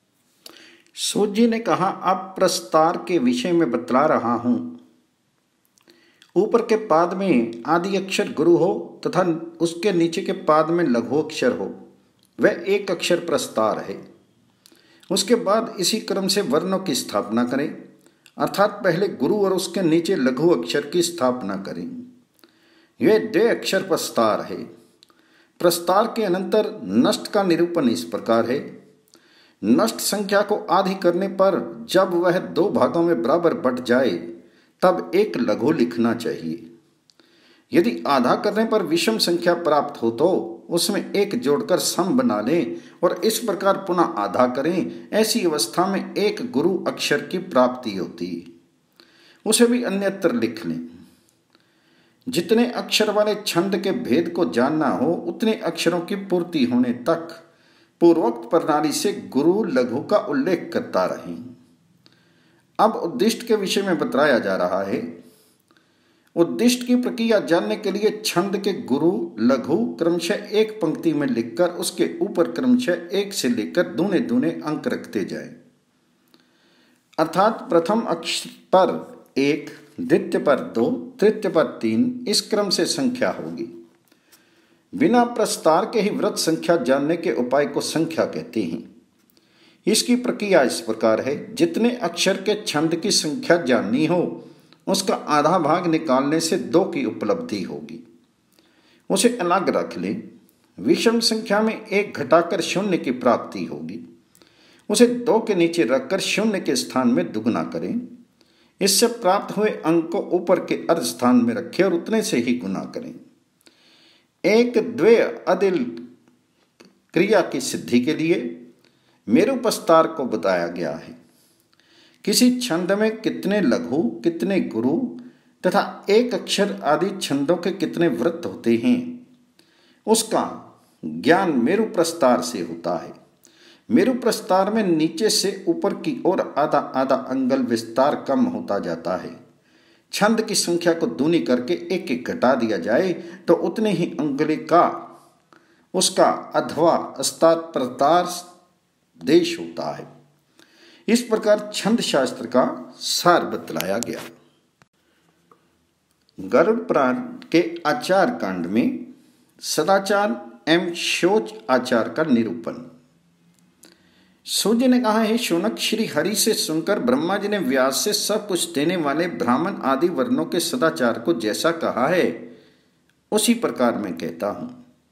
सूत जी ने कहा, अब प्रस्तार के विषय में बतला रहा हूं। ऊपर के पाद में आदि अक्षर गुरु हो तथा उसके नीचे के पाद में लघु अक्षर हो, वह एक अक्षर प्रस्तार है। उसके बाद इसी क्रम से वर्णों की स्थापना करें, अर्थात पहले गुरु और उसके नीचे लघु अक्षर की स्थापना करें। यह 2 अक्षर प्रस्तार है। प्रस्तार के अनंतर नष्ट का निरूपण इस प्रकार है। नष्ट संख्या को आधी करने पर जब वह 2 भागों में बराबर बट जाए तब एक लघु लिखना चाहिए। यदि आधा करने पर विषम संख्या प्राप्त हो तो उसमें एक जोड़कर सम बना लें और इस प्रकार पुनः आधा करें। ऐसी अवस्था में एक गुरु अक्षर की प्राप्ति होती है। उसे भी अन्यत्र लिख लें। जितने अक्षर वाले छंद के भेद को जानना हो उतने अक्षरों की पूर्ति होने तक पूर्वोक्त प्रणाली से गुरु लघु का उल्लेख करता रहें। अब उद्दिष्ट के विषय में बताया जा रहा है। उद्दिष्ट की प्रक्रिया जानने के लिए छंद के गुरु लघु क्रमशः एक पंक्ति में लिखकर उसके ऊपर क्रमशः 1 से लेकर दूने दूने अंक रखते जाएं। अर्थात प्रथम अक्षर पर 1, द्वितीय पर 2, तृतीय पर 3, इस क्रम से संख्या होगी। बिना प्रस्तार के ही व्रत संख्या जानने के उपाय को संख्या कहते हैं। इसकी प्रक्रिया इस प्रकार है। जितने अक्षर के छंद की संख्या जाननी हो उसका आधा भाग निकालने से 2 की उपलब्धि होगी। उसे अलग रख लें। विषम संख्या में 1 घटाकर 0 की प्राप्ति होगी। उसे 2 के नीचे रखकर 0 के स्थान में दुगुना करें। इससे प्राप्त हुए अंक को ऊपर के अर्ध स्थान में रखें और उतने से ही गुना करें। एक द्वय अदिल क्रिया की सिद्धि के लिए मेरुप्रस्तार को बताया गया है। किसी छंद में कितने लघु, कितने गुरु तथा एक अक्षर आदि छंदों के कितने वृत्त होते हैं उसका ज्ञान मेरुप्रस्तार से होता है। मेरुप्रस्तार में नीचे से ऊपर की ओर आधा आधा अंगुल विस्तार कम होता जाता है। छंद की संख्या को दूनी करके 1-1 घटा दिया जाए तो उतने ही अंगुली का उसका अथवा अस्तात् प्रतार देश होता है। इस प्रकार छंद शास्त्र का सार बतलाया गया। गरुड़ पुराण के आचार कांड में सदाचार एवं शोच आचार का निरूपण। सूर्य ने कहा है, शौनक, श्री हरि से सुनकर ब्रह्मा जी ने व्यास से सब कुछ देने वाले ब्राह्मण आदि वर्णों के सदाचार को जैसा कहा है उसी प्रकार मैं कहता हूं।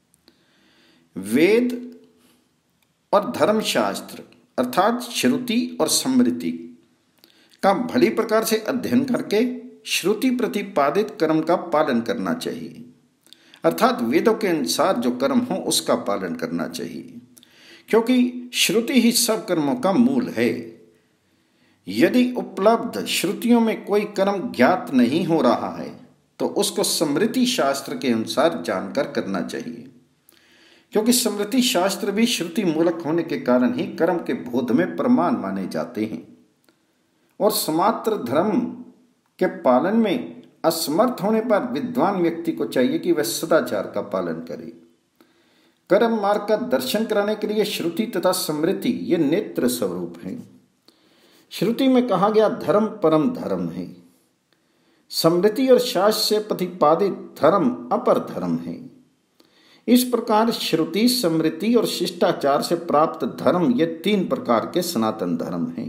वेद और धर्मशास्त्र अर्थात श्रुति और स्मृति का भली प्रकार से अध्ययन करके श्रुति प्रतिपादित कर्म का पालन करना चाहिए। अर्थात वेदों के अनुसार जो कर्म हो उसका पालन करना चाहिए, क्योंकि श्रुति ही सब कर्मों का मूल है। यदि उपलब्ध श्रुतियों में कोई कर्म ज्ञात नहीं हो रहा है तो उसको स्मृति शास्त्र के अनुसार जानकर करना चाहिए, क्योंकि स्मृति शास्त्र भी श्रुति मूलक होने के कारण ही कर्म के बोध में प्रमाण माने जाते हैं। और समात्र धर्म के पालन में असमर्थ होने पर विद्वान व्यक्ति को चाहिए कि वह सदाचार का पालन करे। कर्म मार्ग का दर्शन कराने के लिए श्रुति तथा स्मृति ये नेत्र स्वरूप हैं। श्रुति में कहा गया धर्म परम धर्म है। स्मृति और शास्त्र से प्रतिपादित धर्म अपर धर्म है। इस प्रकार श्रुति, स्मृति और शिष्टाचार से प्राप्त धर्म ये 3 प्रकार के सनातन धर्म हैं।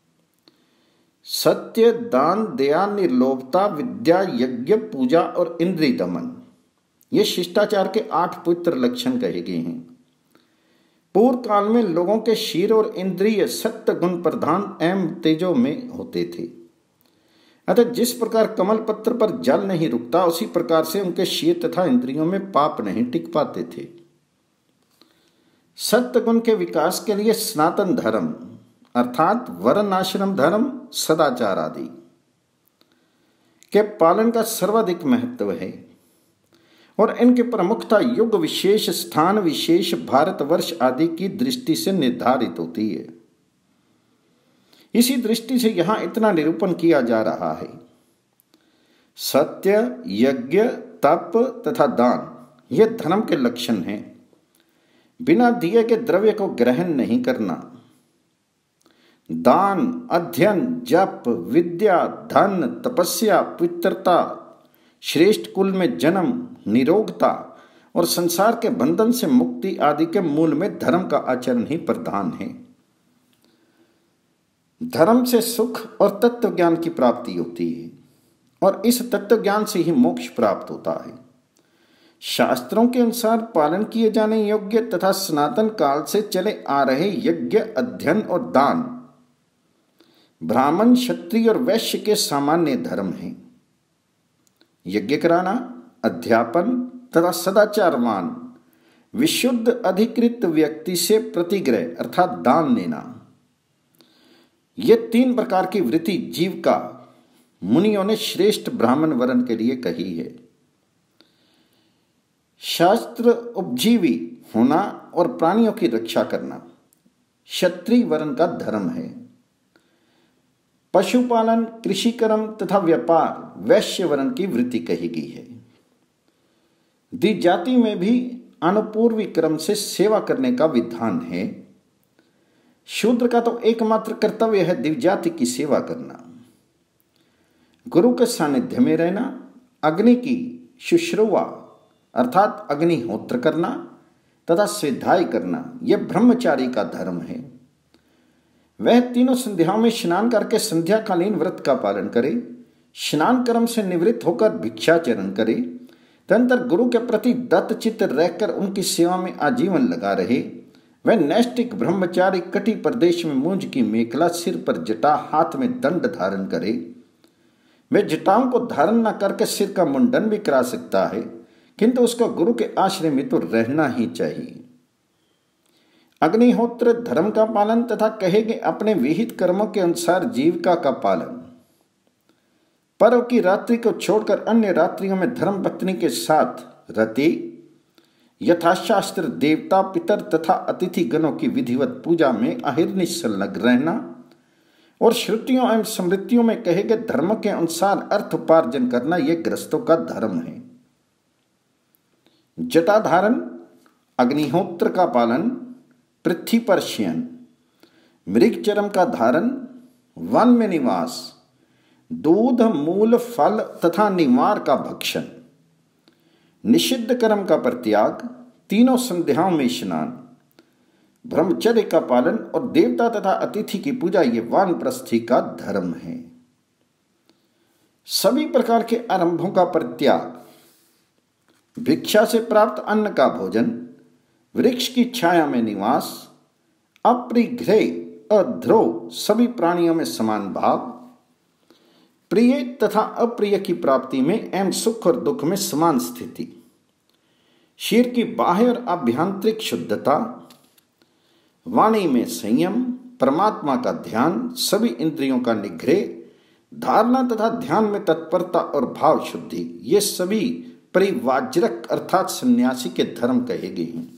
सत्य, दान, दया, निर्लोभता, विद्या, यज्ञ, पूजा और इंद्रिय दमन ये शिष्टाचार के 8 पवित्र लक्षण कहे गए हैं। पूर्व काल में लोगों के शीर और इंद्रिय सत्य गुण प्रधान एवं तेजो में होते थे। अतः जिस प्रकार कमल पत्र पर जल नहीं रुकता उसी प्रकार से उनके शीर तथा इंद्रियों में पाप नहीं टिक पाते थे। सत्य गुण के विकास के लिए सनातन धर्म अर्थात वर्ण आश्रम धर्म, सदाचार आदि के पालन का सर्वाधिक महत्व है और इनकी प्रमुखता युग विशेष, स्थान विशेष, भारतवर्ष आदि की दृष्टि से निर्धारित होती है। इसी दृष्टि से यहां इतना निरूपण किया जा रहा है। सत्य, यज्ञ, तप तथा दान ये धर्म के लक्षण हैं। बिना दिए के द्रव्य को ग्रहण नहीं करना। दान, अध्ययन, जप, विद्या, धन, तपस्या, पवित्रता, श्रेष्ठ कुल में जन्म, निरोगता और संसार के बंधन से मुक्ति आदि के मूल में धर्म का आचरण ही प्रधान है। धर्म से सुख और तत्व ज्ञान की प्राप्ति होती है और इस तत्व ज्ञान से ही मोक्ष प्राप्त होता है। शास्त्रों के अनुसार पालन किए जाने योग्य तथा सनातन काल से चले आ रहे यज्ञ, अध्ययन और दान ब्राह्मण, क्षत्रिय और वैश्य के सामान्य धर्म हैं। यज्ञ कराना, अध्यापन तथा सदाचारवान विशुद्ध अधिकृत व्यक्ति से प्रतिग्रह अर्थात दान लेना, ये 3 प्रकार की वृत्ति जीविका मुनियों ने श्रेष्ठ ब्राह्मण वर्ण के लिए कही है। शास्त्र उपजीवी होना और प्राणियों की रक्षा करना क्षत्रिय वर्ण का धर्म है। पशुपालन, कृषि कर्म तथा व्यापार वैश्य वर्ण की वृत्ति कही गई है। द्विज जाति में भी अनुपूर्वी क्रम से सेवा करने का विधान है। शूद्र का तो एकमात्र कर्तव्य है द्विज जाति की सेवा करना। गुरु के सानिध्य में रहना, अग्नि की शुश्रूषा अर्थात अग्निहोत्र करना तथा स्वाध्याय करना यह ब्रह्मचारी का धर्म है। वह तीनों संध्याओं में स्नान करके संध्याकालीन व्रत का पालन करे, स्नान कर्म से निवृत्त होकर भिक्षाचरण करे, तदनंतर गुरु के प्रति दत्तचित्त रहकर उनकी सेवा में आजीवन लगा रहे। वह नैष्ठिक ब्रह्मचारी कटी प्रदेश में मूंज की मेखला, सिर पर जटा, हाथ में दंड धारण करे। वह जटाओं को धारण न करके सिर का मुंडन भी करा सकता है, किंतु उसको गुरु के आश्रय में तो रहना ही चाहिए। अग्निहोत्र धर्म का पालन तथा कहे गए अपने विहित कर्मों के अनुसार जीविका का पालन। पर्व की रात्रि को छोड़कर अन्य रात्रियों में धर्म पत्नी के साथ रति, यथाशास्त्र देवता, पितर तथा अतिथि गणों की विधिवत पूजा में अहिर्निश संलग्न रहना और श्रुतियों एवं स्मृतियों में कहे गए धर्म के अनुसार अर्थ उपार्जन करना यह गृहस्थों का धर्म है। जटा धारण, अग्निहोत्र का पालन, पृथ्वी पर शयन, मृग चर्म का धारण, वन में निवास, दूध, मूल, फल तथा निवार का भक्षण, निषिद्ध कर्म का परित्याग, तीनों संध्याओं में स्नान, ब्रह्मचर्य का पालन और देवता तथा अतिथि की पूजा ये वानप्रस्थी का धर्म है। सभी प्रकार के आरंभों का परित्याग, भिक्षा से प्राप्त अन्न का भोजन, वृक्ष की छाया में निवास, अपरिग्रह और ध्रुव सभी प्राणियों में समान भाव, प्रिय तथा अप्रिय की प्राप्ति में एवं सुख और दुख में समान स्थिति, शरीर की बाह्य और आभ्यंतरिक शुद्धता, वाणी में संयम, परमात्मा का ध्यान, सभी इंद्रियों का निग्रह, धारणा तथा ध्यान में तत्परता और भाव शुद्धि, ये सभी परिवाजरक अर्थात सन्यासी के धर्म कहे गए हैं।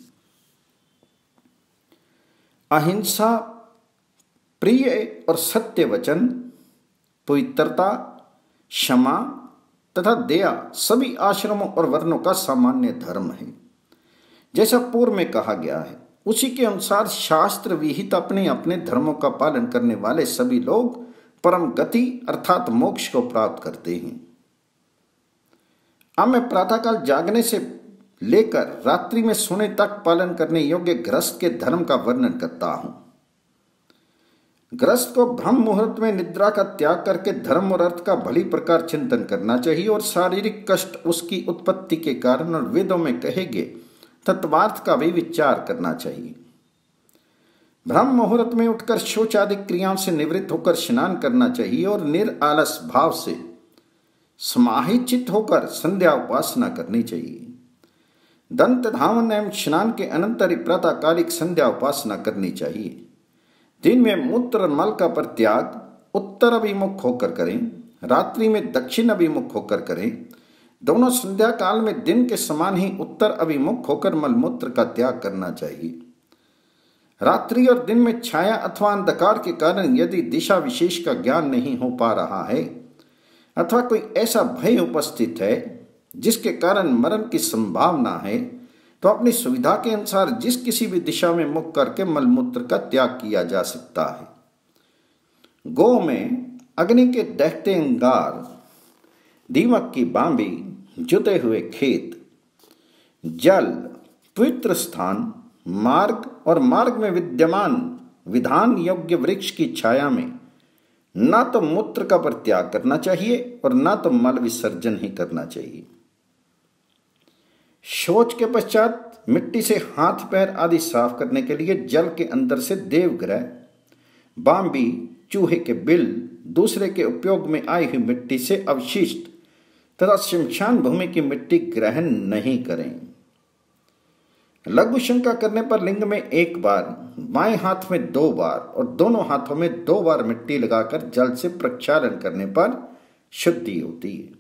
अहिंसा, प्रिय और सत्य वचन, पवित्रता, क्षमा तथा दया सभी आश्रमों और वर्णों का सामान्य धर्म है। जैसा पूर्व में कहा गया है उसी के अनुसार शास्त्र विहित अपने अपने धर्मों का पालन करने वाले सभी लोग परम गति अर्थात मोक्ष को प्राप्त करते हैं। अब मैं प्रातःकाल जागने से लेकर रात्रि में सोने तक पालन करने योग्य गृहस्थ के धर्म का वर्णन करता हूं। गृहस्थ को ब्रह्म मुहूर्त में निद्रा का त्याग करके धर्म और अर्थ का भली प्रकार चिंतन करना चाहिए और शारीरिक कष्ट उसकी उत्पत्ति के कारण और वेदों में कहे गए तत्वार्थ का भी विचार करना चाहिए। ब्रह्म मुहूर्त में उठकर शौच आदि क्रियाओं से निवृत्त होकर स्नान करना चाहिए और निरालस भाव से समाहित चित्त होकर संध्या उपासना करनी चाहिए। दंत धावन एवं स्नान के अनंतर प्रातःकालिक संध्या उपासना करनी चाहिए। दिन में मूत्र और मल का परित्याग उत्तर अभिमुख होकर करें, रात्रि में दक्षिण अभिमुख होकर करें। दोनों संध्या काल में दिन के समान ही उत्तर अभिमुख होकर मलमूत्र का त्याग करना चाहिए। रात्रि और दिन में छाया अथवा अंधकार के कारण यदि दिशा विशेष का ज्ञान नहीं हो पा रहा है अथवा कोई ऐसा भय उपस्थित है जिसके कारण मरण की संभावना है, तो अपनी सुविधा के अनुसार जिस किसी भी दिशा में मुख करके मलमूत्र का त्याग किया जा सकता है। गो में अग्नि के दहते अंगार, दीमक की बांबी, जुते हुए खेत, जल, पवित्र स्थान, मार्ग और मार्ग में विद्यमान विधान योग्य वृक्ष की छाया में न तो मूत्र का परित्याग करना चाहिए और न तो मल विसर्जन ही करना चाहिए। शौच के पश्चात मिट्टी से हाथ पैर आदि साफ करने के लिए जल के अंदर से देवग्रह, बांबी, चूहे के बिल, दूसरे के उपयोग में आई हुई मिट्टी से अवशिष्ट तथा शमशान भूमि की मिट्टी ग्रहण नहीं करें। लघु शंका करने पर लिंग में 1 बार, बाएं हाथ में 2 बार और दोनों हाथों में 2 बार मिट्टी लगाकर जल से प्रक्षालन करने पर शुद्धि होती है।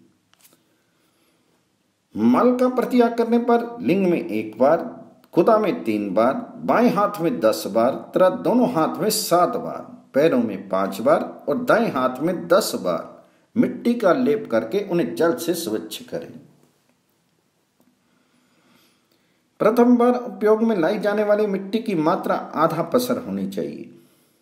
मल का परित्याग करने पर लिंग में 1 बार, खुदा में 3 बार, बाएं हाथ में 10 बार तथा दोनों हाथ में 7 बार, पैरों में 5 बार और दाएं हाथ में 10 बार मिट्टी का लेप करके उन्हें जल से स्वच्छ करें। प्रथम बार उपयोग में लाई जाने वाली मिट्टी की मात्रा आधा पसर होनी चाहिए।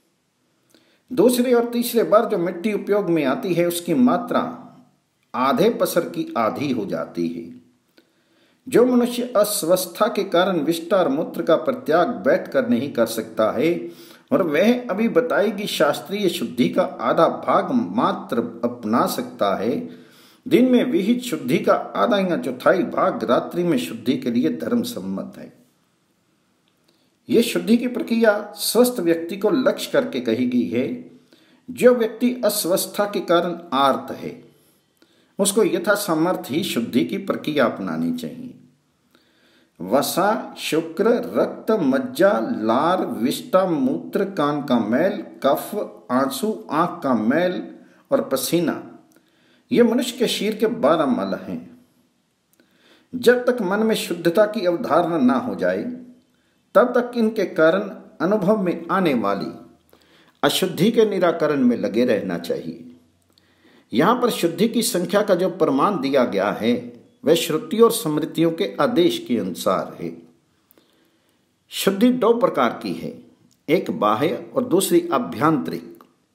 दूसरे और तीसरे बार जो मिट्टी उपयोग में आती है उसकी मात्रा आधे पसर की आधी हो जाती है। जो मनुष्य अस्वस्थता के कारण विष्टा और मूत्र का परित्याग बैठकर नहीं कर सकता है और वह अभी बताएगी शास्त्रीय शुद्धि का आधा भाग मात्र अपना सकता है, दिन में विहित शुद्धि का आधा या चौथाई भाग रात्रि में शुद्धि के लिए धर्म सम्मत है। यह शुद्धि की प्रक्रिया स्वस्थ व्यक्ति को लक्ष्य करके कही गई है। जो व्यक्ति अस्वस्थता के कारण आर्त है उसको यथा सामर्थ्य ही शुद्धि की प्रक्रिया अपनानी चाहिए। वसा, शुक्र, रक्त, मज्जा, लार, विष्टा, मूत्र, कान का मैल, कफ, आंसू, आंख का मैल और पसीना, ये मनुष्य के शरीर के 12 मल हैं। जब तक मन में शुद्धता की अवधारणा ना हो जाए तब तक इनके कारण अनुभव में आने वाली अशुद्धि के निराकरण में लगे रहना चाहिए। यहाँ पर शुद्धि की संख्या का जो प्रमाण दिया गया है वह श्रुति और स्मृतियों के आदेश के अनुसार है। शुद्धि 2 प्रकार की है, एक बाह्य और दूसरी आभ्यंतरिक।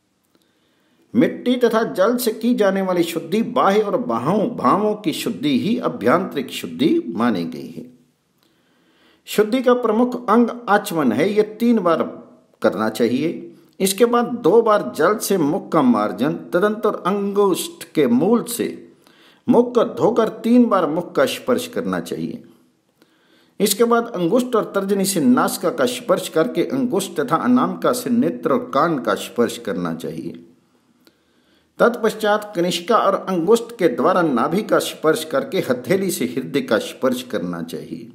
मिट्टी तथा जल से की जाने वाली शुद्धि बाह्य और भावों की शुद्धि ही आभ्यंतरिक शुद्धि मानी गई है। शुद्धि का प्रमुख अंग आचमन है, यह 3 बार करना चाहिए। इसके बाद 2 बार जल से मुख का मार्जन, तदंतर अंगुष्ठ के मूल से मुख को धोकर 3 बार मुख का स्पर्श करना चाहिए। इसके बाद अंगुष्ठ और तर्जनी से नासिका का स्पर्श करके अंगुष्ठ तथा अनामिका से नेत्र और कान का स्पर्श करना चाहिए। तत्पश्चात कनिष्का और अंगुष्ठ के द्वारा नाभि का स्पर्श करके हथेली से हृदय का स्पर्श करना चाहिए।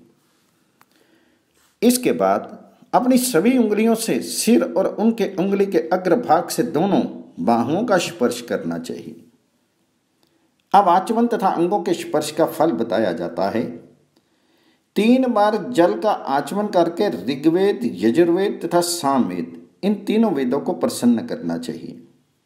इसके बाद अपनी सभी उंगलियों से सिर और उनके उंगली के अग्रभाग से दोनों बाहुओं का स्पर्श करना चाहिए। अब आचमन तथा अंगों के स्पर्श का फल बताया जाता है। 3 बार जल का आचमन करके ऋग्वेद, यजुर्वेद तथा सामवेद, इन तीनों वेदों को प्रसन्न करना चाहिए।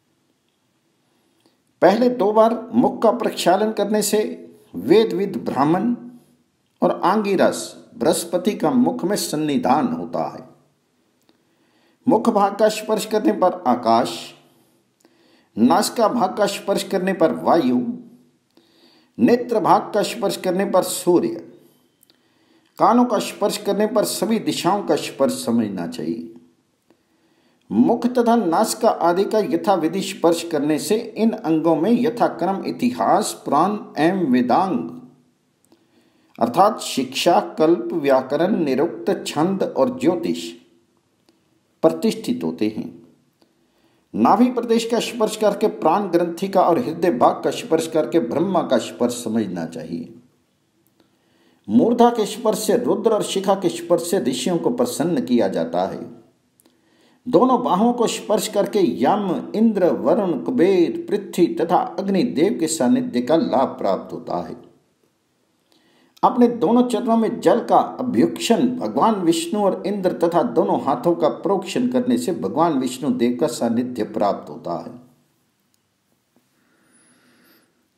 पहले 2 बार मुख का प्रक्षालन करने से वेदविद ब्राह्मण और आंगिरस बृहस्पति का मुख में सन्निधान होता है। मुख भाग का स्पर्श करने पर आकाश, नासिका भाग का स्पर्श करने पर वायु, नेत्र भाग का स्पर्श करने पर सूर्य, कानों का स्पर्श करने पर सभी दिशाओं का स्पर्श समझना चाहिए। मुख तथा नासिका आदि का यथाविधि स्पर्श करने से इन अंगों में यथाक्रम इतिहास, पुराण एवं वेदांग अर्थात शिक्षा, कल्प, व्याकरण, निरुक्त, छंद और ज्योतिष प्रतिष्ठित होते हैं। नाभि प्रदेश का स्पर्श करके प्राण ग्रंथि का और हृदय भाग का स्पर्श करके ब्रह्मा का स्पर्श समझना चाहिए। मूर्धा के स्पर्श से रुद्र और शिखा के स्पर्श से ऋषियों को प्रसन्न किया जाता है। दोनों बाहों को स्पर्श करके यम, इंद्र, वरुण, कुबेर, पृथ्वी तथा अग्निदेव के सानिध्य का लाभ प्राप्त होता है। अपने दोनों चरणों में जल का अभ्युक्षण भगवान विष्णु और इंद्र तथा दोनों हाथों का प्रोक्षण करने से भगवान विष्णु देव का सानिध्य प्राप्त होता है।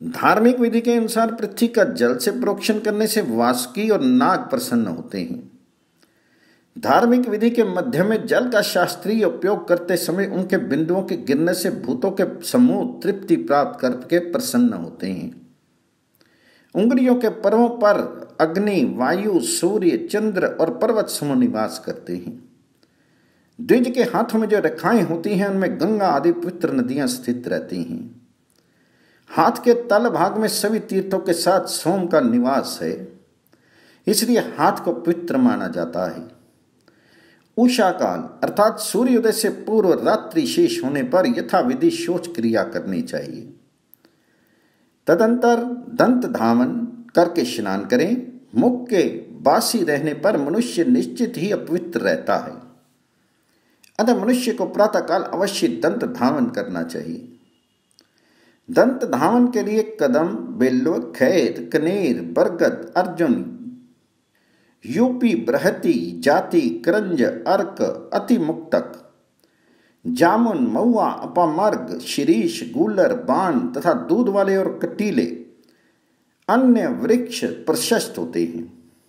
धार्मिक विधि के अनुसार पृथ्वी का जल से प्रोक्षण करने से वासुकी और नाग प्रसन्न होते हैं। धार्मिक विधि के मध्य में जल का शास्त्रीय उपयोग करते समय उनके बिंदुओं के गिरने से भूतों के समूह तृप्ति प्राप्त करके प्रसन्न होते हैं। उंगलियों के पर्वों पर अग्नि, वायु, सूर्य, चंद्र और पर्वत समूह निवास करते हैं। द्विज के हाथों में जो रेखाएं होती हैं उनमें गंगा आदि पवित्र नदियां स्थित रहती हैं। हाथ के तल भाग में सभी तीर्थों के साथ सोम का निवास है, इसलिए हाथ को पवित्र माना जाता है। उषा काल अर्थात सूर्योदय से पूर्व रात्रि शेष होने पर यथाविधि शौच क्रिया करनी चाहिए। तदंतर दंत धावन करके स्नान करें। मुख के बासी रहने पर मनुष्य निश्चित ही अपवित्र रहता है, अतः मनुष्य को प्रातःकाल अवश्य दंत धावन करना चाहिए। दंत धावन के लिए कदम, बेल्व, खैर, कनेर, बरगद, अर्जुन, यूपी, बृहति, जाति, करंज, अर्क, अतिमुक्तक, जामुन, महुआ, अपामर्ग, शिरीष, गूलर, बाण तथा दूध वाले और कटीले अन्य वृक्ष प्रशस्त होते हैं।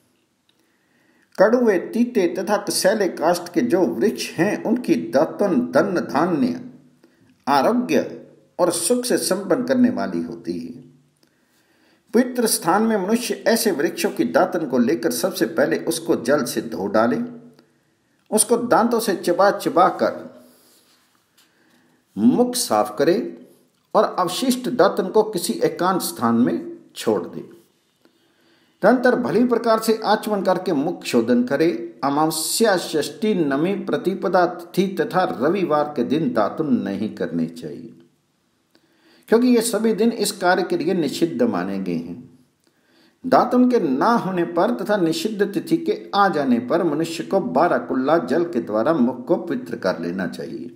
कड़ुए, तीते तथा कसैले काष्ठ के जो वृक्ष हैं उनकी दातन धन धान्य, आरोग्य और सुख से संपन्न करने वाली होती है। पवित्र स्थान में मनुष्य ऐसे वृक्षों की दातन को लेकर सबसे पहले उसको जल से धो डाले, उसको दांतों से चबा चबा कर मुख साफ करे और अवशिष्ट दातन को किसी एकांत स्थान में छोड़ दे। तदंतर भली प्रकार से आचमन करके मुख शोधन करे। अमावस्या, षष्ठी, नमी, प्रतिपदा तिथि तथा रविवार के दिन दातुन नहीं करने चाहिए, क्योंकि ये सभी दिन इस कार्य के लिए निषिद्ध माने गए हैं। दातुन के ना होने पर तथा निषिद्ध तिथि के आ जाने पर मनुष्य को 12 कुल्ला जल के द्वारा मुख को पवित्र कर लेना चाहिए।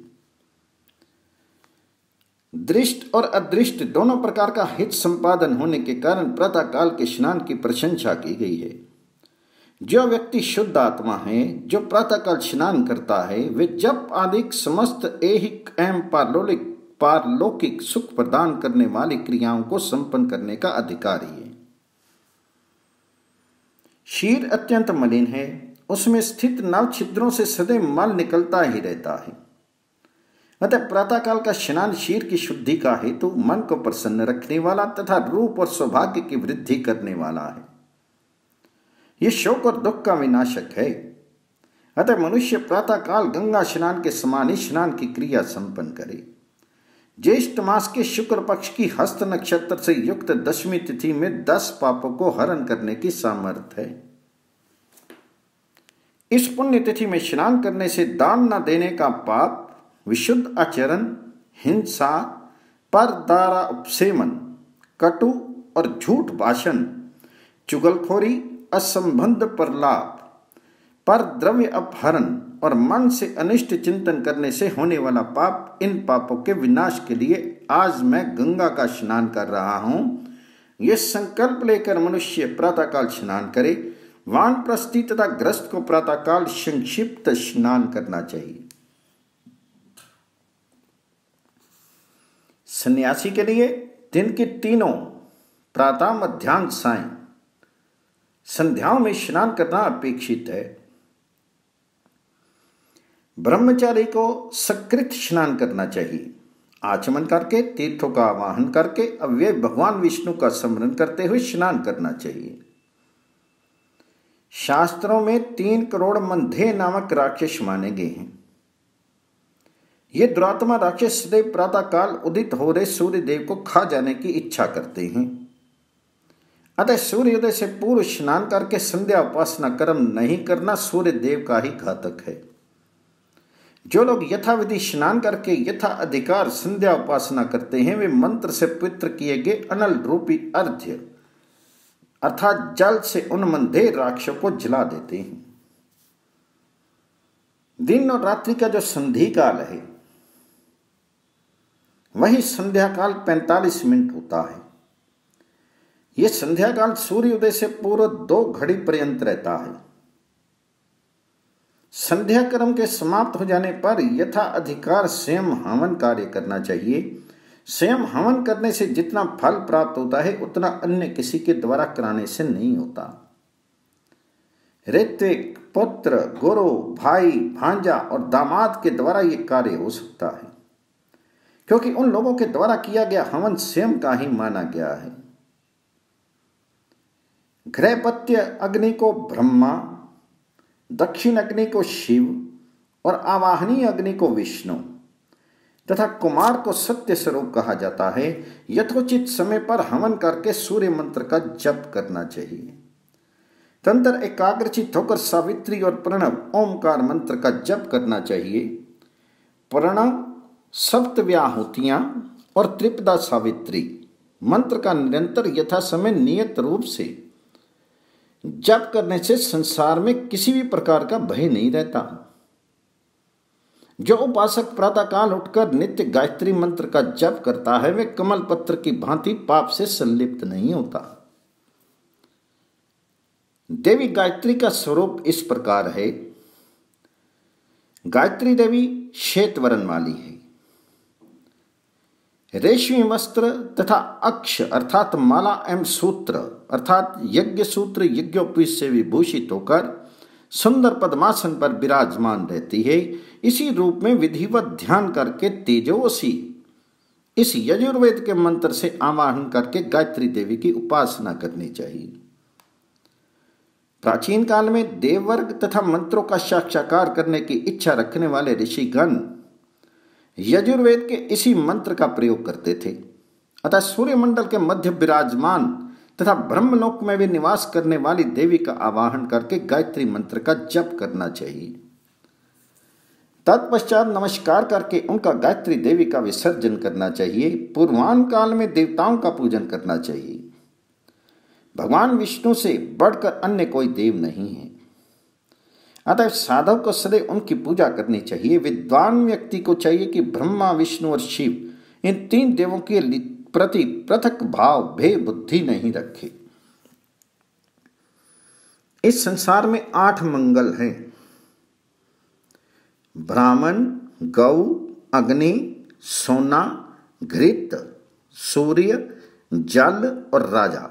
दृष्ट और अदृष्ट दोनों प्रकार का हित संपादन होने के कारण प्रातःकाल के स्नान की प्रशंसा की गई है। जो व्यक्ति शुद्ध आत्मा है, जो प्रातःकाल स्नान करता है, वे जप आदि समस्त ऐहिक एवं पारलौकिक सुख प्रदान करने वाली क्रियाओं को संपन्न करने का अधिकारी है। शीर अत्यंत मलिन है, उसमें स्थित नव छिद्रों से सदैव मल निकलता ही रहता है। अतः प्रातःकाल का स्नान शीर की शुद्धि का हेतु, मन को प्रसन्न रखने वाला तथा रूप और सौभाग्य की वृद्धि करने वाला है। यह शोक और दुख का विनाशक है। अतः मनुष्य प्रातःकाल गंगा स्नान के समान ही स्नान की क्रिया संपन्न करे। ज्येष्ठ मास के शुक्ल पक्ष की हस्त नक्षत्र से युक्त दशमी तिथि में 10 पापों को हरण करने की सामर्थ्य है। इस पुण्य तिथि में स्नान करने से दान न देने का पाप, विशुद्ध आचरण, हिंसा, परदारा उपसेवन, कटु और झूठ भाषण, चुगलखोरी, असंबंध प्रलाप, पर द्रव्य अपहरण और मन से अनिष्ट चिंतन करने से होने वाला पाप, इन पापों के विनाश के लिए आज मैं गंगा का स्नान कर रहा हूं, यह संकल्प लेकर मनुष्य प्रातःकाल स्नान करे। वानप्रस्थी तथा ग्रस्त को प्रातःकाल संक्षिप्त स्नान करना चाहिए। सन्यासी के लिए दिन की तीनों प्रातः, मध्याह्न, सायं संध्याओं में स्नान करना अपेक्षित है। ब्रह्मचारी को सकृत स्नान करना चाहिए। आचमन करके, तीर्थों का आवाहन करके, अव्यय भगवान विष्णु का स्मरण करते हुए स्नान करना चाहिए। शास्त्रों में 3 करोड़ मंधे नामक राक्षस माने गए हैं। ये दुरात्मा राक्षस सदैव प्रातःकाल उदित हो रहे सूर्य देव को खा जाने की इच्छा करते हैं। अतः सूर्योदय से पूर्व स्नान करके संध्या उपासना कर्म नहीं करना सूर्य देव का ही घातक है। जो लोग यथाविधि स्नान करके यथा अधिकार संध्या उपासना करते हैं, वे मंत्र से पवित्र किए गए अनल रूपी अर्घ्य अर्थात जल से उन मंधे राक्षसों को जला देते हैं। दिन और रात्रि का जो संधि काल है वही संध्या काल 45 मिनट होता है। यह संध्या काल सूर्योदय से पूर्व 2 घड़ी पर्यंत रहता है। संध्या कर्म के समाप्त हो जाने पर यथा अधिकार स्वयं हवन कार्य करना चाहिए। स्वयं हवन करने से जितना फल प्राप्त होता है उतना अन्य किसी के द्वारा कराने से नहीं होता। ऋत्विक, पुत्र, गुरु, भाई, भांजा और दामाद के द्वारा यह कार्य हो सकता है, क्योंकि उन लोगों के द्वारा किया गया हवन स्वयं का ही माना गया है। घृपत्य अग्नि को ब्रह्मा, दक्षिण अग्नि को शिव और आवाहनीय अग्नि को विष्णु तथा कुमार को सत्य स्वरूप कहा जाता है। यथोचित समय पर हवन करके सूर्य मंत्र का जप करना चाहिए। तंत्र एकाग्रचित होकर सावित्री और प्रणव ओमकार मंत्र का जप करना चाहिए। प्रणव, सप्तव्याहुतियां और त्रिपदा सावित्री मंत्र का निरंतर यथा समय नियत रूप से जप करने से संसार में किसी भी प्रकार का भय नहीं रहता। जो उपासक प्रातःकाल उठकर नित्य गायत्री मंत्र का जप करता है वे कमल पत्र की भांति पाप से संलिप्त नहीं होता। देवी गायत्री का स्वरूप इस प्रकार है। गायत्री देवी श्वेत वर्ण वाली है। रेशमी वस्त्र तथा अक्ष अर्थात माला एवं सूत्र अर्थात यज्ञ सूत्र यज्ञोपवीत से विभूषित होकर सुंदर पद्मासन पर विराजमान रहती है। इसी रूप में विधिवत ध्यान करके तेजोसी इस यजुर्वेद के मंत्र से आवाहन करके गायत्री देवी की उपासना करनी चाहिए। प्राचीन काल में देववर्ग तथा मंत्रों का साक्षात्कार करने की इच्छा रखने वाले ऋषिगण यजुर्वेद के इसी मंत्र का प्रयोग करते थे। अतः सूर्यमंडल के मध्य विराजमान तथा ब्रह्मलोक में भी निवास करने वाली देवी का आवाहन करके गायत्री मंत्र का जप करना चाहिए। तत्पश्चात नमस्कार करके उनका गायत्री देवी का विसर्जन करना चाहिए। पूर्वान काल में देवताओं का पूजन करना चाहिए। भगवान विष्णु से बढ़कर अन्य कोई देव नहीं है। अतः साधव को सदैव उनकी पूजा करनी चाहिए। विद्वान व्यक्ति को चाहिए कि ब्रह्मा, विष्णु और शिव इन तीन देवों के प्रति पृथक भाव भेद बुद्धि नहीं रखे। इस संसार में 8 मंगल हैं। ब्राह्मण, गौ, अग्नि, सोना, घृत, सूर्य, जल और राजा।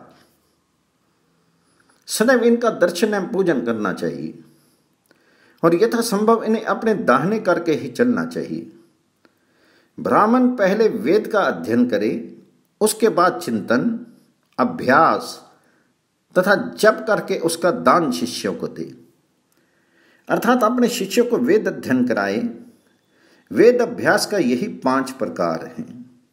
सदैव इनका दर्शन एवं पूजन करना चाहिए और यथासंभव इन्हें अपने दाहिने करके ही चलना चाहिए। ब्राह्मण पहले वेद का अध्ययन करे, उसके बाद चिंतन, अभ्यास तथा जप करके उसका दान शिष्यों को दे, अर्थात अपने शिष्यों को वेद अध्ययन कराए। वेद अभ्यास का यही 5 प्रकार हैं।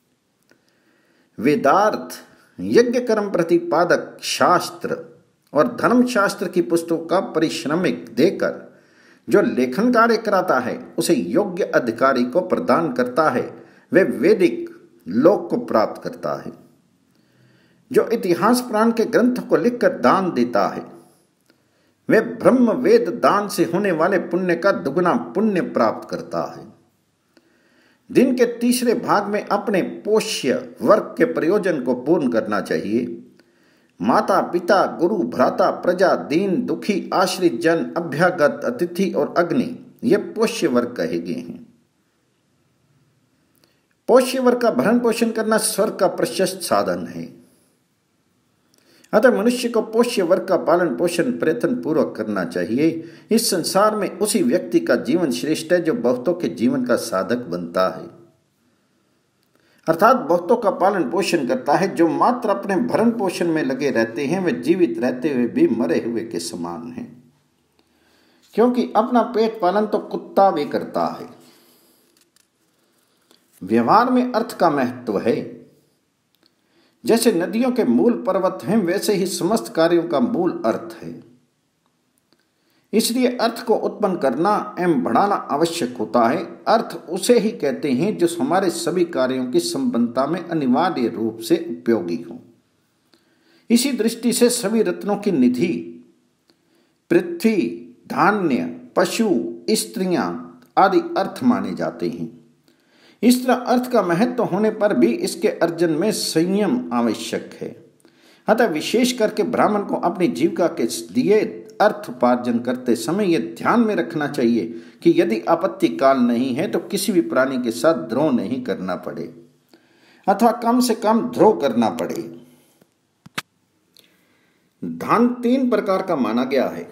वेदार्थ, यज्ञ कर्म प्रतिपादक शास्त्र और धर्मशास्त्र की पुस्तकों का परिश्रमिक देकर जो लेखन कार्य कराता है उसे योग्य अधिकारी को प्रदान करता है, वे वैदिक लोक को प्राप्त करता है। जो इतिहास पुराण के ग्रंथों को लिखकर दान देता है वे ब्रह्म वेद दान से होने वाले पुण्य का दुगना पुण्य प्राप्त करता है। दिन के तीसरे भाग में अपने पोष्य वर्ग के प्रयोजन को पूर्ण करना चाहिए। माता, पिता, गुरु, भ्राता, प्रजा, दीन, दुखी, आश्रित जन, अभ्यागत, अतिथि और अग्नि ये पोष्य वर्ग कहे गए हैं। पोष्य वर्ग का भरण पोषण करना स्वर्ग का प्रशस्त साधन है। अतः मनुष्य को पोष्य वर्ग का पालन पोषण प्रयत्न पूर्वक करना चाहिए। इस संसार में उसी व्यक्ति का जीवन श्रेष्ठ है जो बहुतों के जीवन का साधक बनता है, अर्थात बहुतों का पालन पोषण करता है। जो मात्र अपने भरण पोषण में लगे रहते हैं वे जीवित रहते हुए भी मरे हुए के समान हैं, क्योंकि अपना पेट पालन तो कुत्ता भी करता है। व्यवहार में अर्थ का महत्व है। जैसे नदियों के मूल पर्वत हैं वैसे ही समस्त कार्यों का मूल अर्थ है। इसलिए अर्थ को उत्पन्न करना एवं बढ़ाना आवश्यक होता है। अर्थ उसे ही कहते हैं जो हमारे सभी कार्यों की संपन्नता में अनिवार्य रूप से उपयोगी हो। इसी दृष्टि से सभी रत्नों की निधि पृथ्वी, धान्य, पशु, स्त्रियां आदि अर्थ माने जाते हैं। इस तरह अर्थ का महत्व होने पर भी इसके अर्जन में संयम आवश्यक है। अतः विशेष करके ब्राह्मण को अपनी जीविका के लिए अर्थ उपार्जन करते समय यह ध्यान में रखना चाहिए कि यदि आपत्ति काल नहीं है तो किसी भी प्राणी के साथ द्रोह नहीं करना पड़े। अथवा कम से कम द्रोह करना पड़े। धन 3 प्रकार का माना गया है,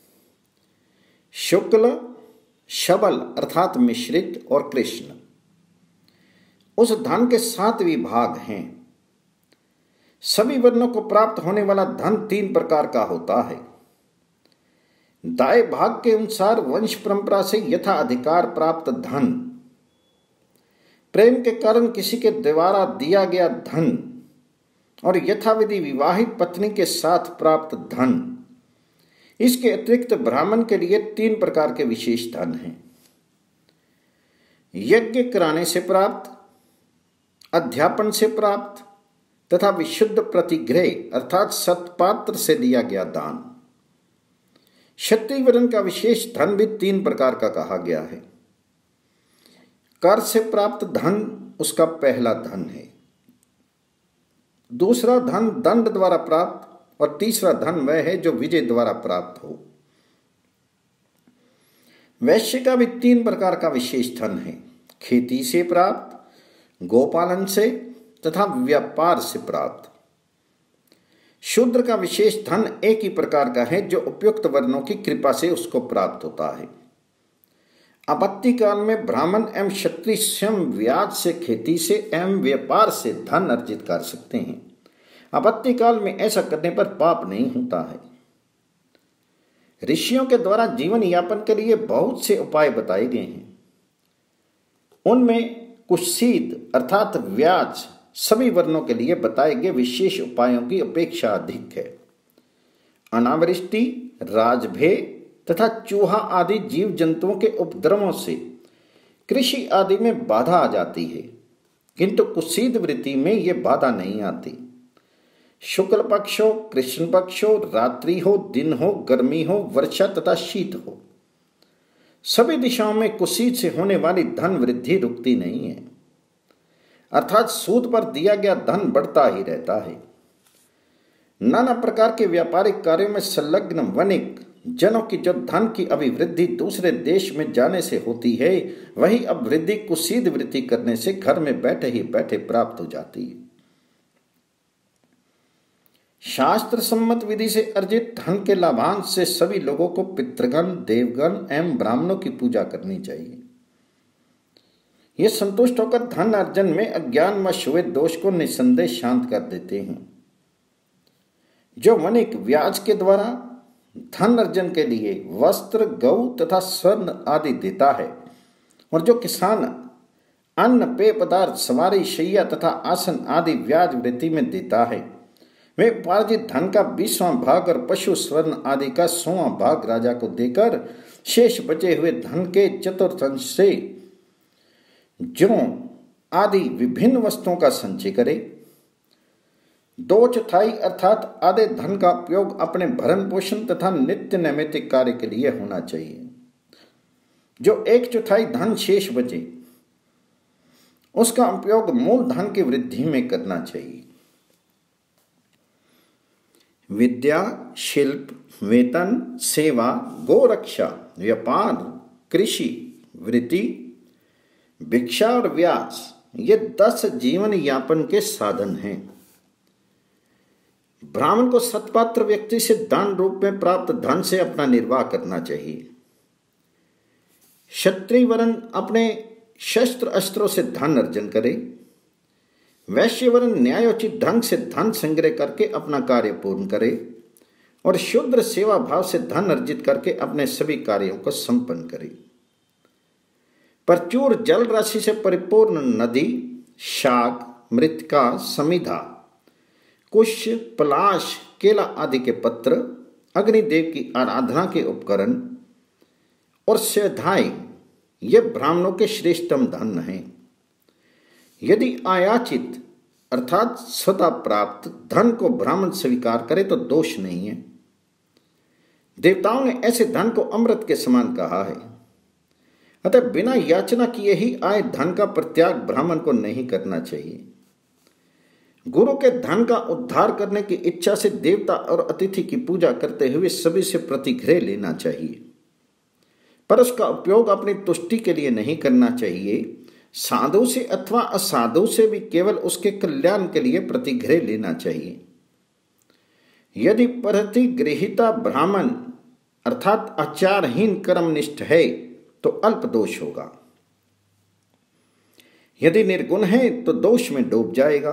शुक्ल, शबल अर्थात मिश्रित और कृष्ण। उस धन के 7 विभाग हैं। सभी वर्णों को प्राप्त होने वाला धन 3 प्रकार का होता है। दाएं भाग के अनुसार वंश परंपरा से यथा अधिकार प्राप्त धन, प्रेम के कारण किसी के द्वारा दिया गया धन और यथाविधि विवाहित पत्नी के साथ प्राप्त धन। इसके अतिरिक्त ब्राह्मण के लिए 3 प्रकार के विशेष धन हैं, यज्ञ कराने से प्राप्त, अध्यापन से प्राप्त तथा विशुद्ध प्रतिग्रह अर्थात सत्पात्र से दिया गया दान। क्षत्रिय वर्ण का विशेष धन भी 3 प्रकार का कहा गया है। कर से प्राप्त धन उसका पहला धन है, दूसरा धन दंड द्वारा प्राप्त और तीसरा धन वह है जो विजय द्वारा प्राप्त हो। वैश्य का भी 3 प्रकार का विशेष धन है, खेती से प्राप्त, गोपालन से तथा व्यापार से प्राप्त। शूद्र का विशेष धन एक ही प्रकार का है जो उपयुक्त वर्णों की कृपा से उसको प्राप्त होता है। आपत्ति काल में ब्राह्मण एवं क्षत्रिय स्वयं व्याज से, खेती से एवं व्यापार से धन अर्जित कर सकते हैं। आपत्ति काल में ऐसा करने पर पाप नहीं होता है। ऋषियों के द्वारा जीवन यापन के लिए बहुत से उपाय बताए गए हैं। उनमें कुत्सित अर्थात व्याज सभी वर्णों के लिए बताए गए विशेष उपायों की अपेक्षा अधिक है। अनावृष्टि, राजभय तथा चूहा आदि जीव जंतुओं के उपद्रवों से कृषि आदि में बाधा आ जाती है, किंतु कुत्सित वृत्ति में ये बाधा नहीं आती। शुक्ल पक्ष हो, कृष्ण पक्ष हो, रात्रि हो, दिन हो, गर्मी हो, वर्षा तथा शीत हो, सभी दिशाओं में कुत्सित से होने वाली धन वृद्धि रुकती नहीं है, अर्थात सूद पर दिया गया धन बढ़ता ही रहता है। नाना प्रकार के व्यापारिक कार्यों में संलग्न वणिक जनों की जो धन की अभिवृद्धि दूसरे देश में जाने से होती है, वही अब वृद्धि कुत्सित वृत्ति करने से घर में बैठे ही बैठे प्राप्त हो जाती है। शास्त्र सम्मत विधि से अर्जित धन के लाभांश से सभी लोगों को पितृगण, देवगण एवं ब्राह्मणों की पूजा करनी चाहिए। ये संतुष्ट होकर धन अर्जन में अज्ञान व शुभ दोष को निसंदेह शांत कर देते हैं। जो वणिक व्याज के द्वारा धन अर्जन के लिए वस्त्र, गौ तथा स्वर्ण आदि देता है, और जो किसान अन्न, पेय पदार्थ, सवारी, शैया तथा आसन आदि व्याज वृत्ति में देता है, वे उपार्जित धन का 20वां भाग और पशु, स्वर्ण आदि का 100वां भाग राजा को देकर शेष बचे हुए धन के चतुर्थांश से जौ आदि विभिन्न वस्तुओं का संचय करे। 2/4 अर्थात आधे धन का उपयोग अपने भरण पोषण तथा नित्य नैमित्तिक कार्य के लिए होना चाहिए। जो 1/4 धन शेष बचे, उसका उपयोग मूल धन की वृद्धि में करना चाहिए। विद्या, शिल्प, वेतन, सेवा, गोरक्षा, व्यापार, कृषि, वृत्ति, भिक्षा और व्यास, ये 10 जीवन यापन के साधन हैं। ब्राह्मण को सत्पात्र व्यक्ति से दान रूप में प्राप्त धन से अपना निर्वाह करना चाहिए। क्षत्रिय वर्ण अपने शस्त्र अस्त्रों से धन अर्जन करे। वैश्य वर्ण न्यायोचित ढंग से धन संग्रह करके अपना कार्य पूर्ण करे, और शूद्र सेवा भाव से धन अर्जित करके अपने सभी कार्यों को संपन्न करे। प्रचुर जल राशि से परिपूर्ण नदी, शाक, मृतिका, समिधा, कुश, पलाश, केला आदि के पत्र, अग्निदेव की आराधना के उपकरण और सेधाई, ये ब्राह्मणों के श्रेष्ठतम धन हैं। यदि आयाचित अर्थात स्वतः प्राप्त धन को ब्राह्मण स्वीकार करे तो दोष नहीं है। देवताओं ने ऐसे धन को अमृत के समान कहा है। अतः बिना याचना किए ही आए धन का परित्याग ब्राह्मण को नहीं करना चाहिए। गुरु के धन का उद्धार करने की इच्छा से देवता और अतिथि की पूजा करते हुए सभी से प्रतिग्रह लेना चाहिए, पर उसका उपयोग अपनी तुष्टि के लिए नहीं करना चाहिए। साधु से अथवा असाधु से भी केवल उसके कल्याण के लिए प्रतिग्रह लेना चाहिए। यदि प्रतिगृहीता ब्राह्मण अर्थात आचारहीन कर्मनिष्ठ है तो अल्प दोष होगा, यदि निर्गुण है तो दोष में डूब जाएगा।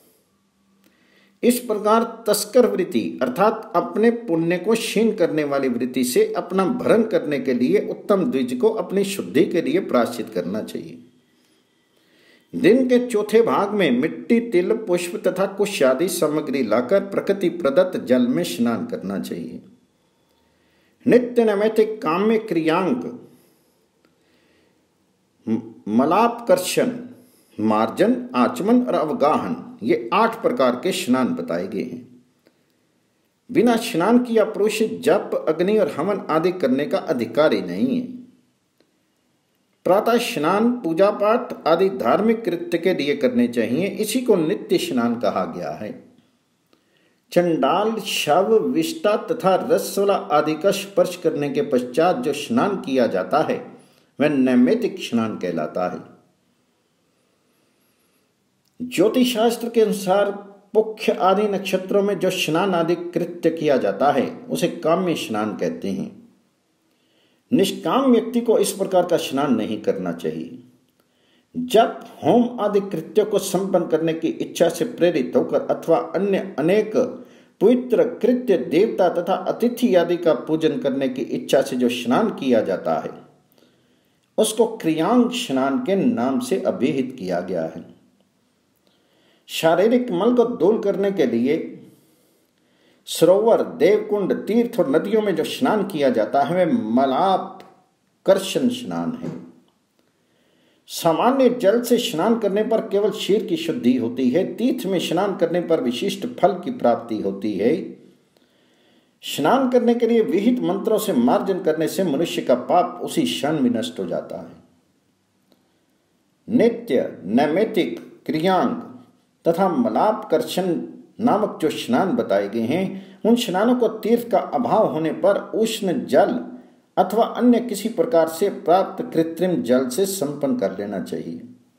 इस प्रकार तस्कर वृत्ति अर्थात अपने पुण्य को क्षीण करने वाली वृत्ति से अपना भरण करने के लिए उत्तम द्विज को अपनी शुद्धि के लिए प्रायश्चित करना चाहिए। दिन के चौथे भाग में मिट्टी, तिल, पुष्प तथा कुश आदि सामग्री लाकर प्रकृति प्रदत्त जल में स्नान करना चाहिए। नित्य नैमित्तिक काम्य क्रियांक मलापकर्षण, मार्जन, आचमन और अवगाहन, ये 8 प्रकार के स्नान बताए गए हैं। बिना स्नान किया पुरुष जप, अग्नि और हवन आदि करने का अधिकारी नहीं है। प्रातः स्नान, पूजा पाठ आदि धार्मिक कृत्य के लिए करने चाहिए, इसी को नित्य स्नान कहा गया है। चंडाल, शव, विष्टा तथा रसवला आदि का स्पर्श करने के पश्चात जो स्नान किया जाता है वह नैमित्तिक स्नान कहलाता है। ज्योतिष शास्त्र के अनुसार पुख्य आदि नक्षत्रों में जो स्नान आदि कृत्य किया जाता है उसे काम्य स्नान कहते हैं। निष्काम व्यक्ति को इस प्रकार का स्नान नहीं करना चाहिए। जब होम आदि कृत्यों को संपन्न करने की इच्छा से प्रेरित होकर अथवा अन्य अनेक पवित्र कृत्य, देवता तथा अतिथि आदि का पूजन करने की इच्छा से जो स्नान किया जाता है उसको क्रियांक स्नान के नाम से अभिहित किया गया है। शारीरिक मल को दूर करने के लिए सरोवर, देवकुंड, तीर्थ और नदियों में जो स्नान किया जाता है वह मलापकर्षण स्नान है। सामान्य जल से स्नान करने पर केवल शरीर की शुद्धि होती है। तीर्थ में स्नान करने पर विशिष्ट फल की प्राप्ति होती है। स्नान करने के लिए विहित मंत्रों से मार्जन करने से मनुष्य का पाप उसी क्षण में नष्ट हो जाता है। नित्य, नैमित्तिक, क्रियांक तथा मलापकर्षण नामक जो स्नान बताए गए हैं उन स्नानों को तीर्थ का अभाव होने पर उष्ण जल अथवा अन्य किसी प्रकार से प्राप्त कृत्रिम जल से संपन्न कर लेना चाहिए।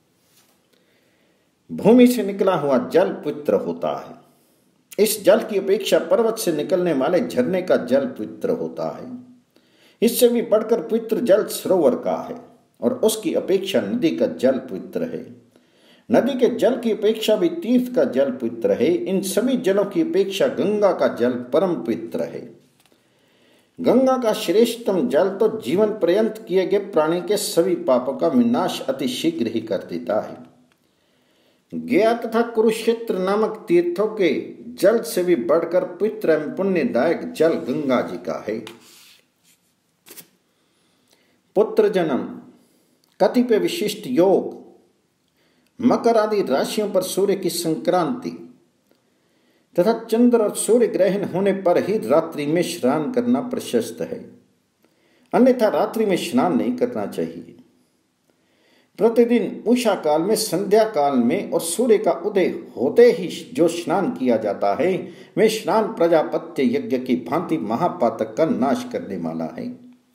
भूमि से निकला हुआ जल पवित्र होता है। इस जल की अपेक्षा पर्वत से निकलने वाले झरने का जल पवित्र होता है। इससे भी बढ़कर पवित्र जल सरोवर का है और उसकी अपेक्षा नदी का जल पवित्र है। नदी के जल की अपेक्षा भी तीर्थ का जल पवित्र है। इन सभी जलों की अपेक्षा गंगा का जल परम पवित्र है। गंगा का श्रेष्ठतम जल तो जीवन पर्यंत किए गए प्राणी के सभी पापों का विनाश अति शीघ्र ही कर देता है। गया तथा कुरुक्षेत्र नामक तीर्थों के जल से भी बढ़कर पवित्र एवं पुण्यदायक जल गंगा जी का है। पुत्र जन्म, कतिपय विशिष्ट योग, मकर आदि राशियों पर सूर्य की संक्रांति तथा चंद्र और सूर्य ग्रहण होने पर ही रात्रि में स्नान करना प्रशस्त है, अन्यथा रात्रि में स्नान नहीं करना चाहिए। प्रतिदिन उषा काल में, संध्या काल में और सूर्य का उदय होते ही जो स्नान किया जाता है वह स्नान प्रजापत्य यज्ञ की भांति महापातक का नाश करने वाला है।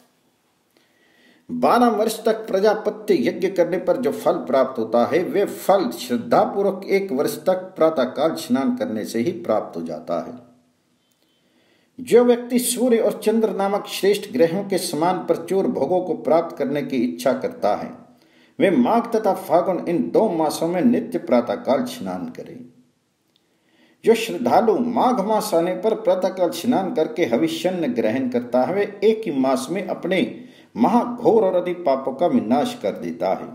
12 वर्ष तक प्रजापत्य यज्ञ करने पर जो फल प्राप्त होता है वे फल श्रद्धापूर्वक 1 वर्ष तक प्रातःकाल स्नान करने से ही प्राप्त हो जाता है। जो व्यक्ति सूर्य और चंद्र नामक श्रेष्ठ ग्रहों के समान प्रचुर भोगों को प्राप्त करने की इच्छा करता है वे माघ तथा फागुन इन 2 मासों में नित्य प्रातःकाल स्नान करें। जो श्रद्धालु माघ मास आने पर प्रातःकाल स्नान करके हविष्यन्न ग्रहण करता है वे एक ही मास में अपने महाघोर और अधिक पापों का विनाश कर देता है।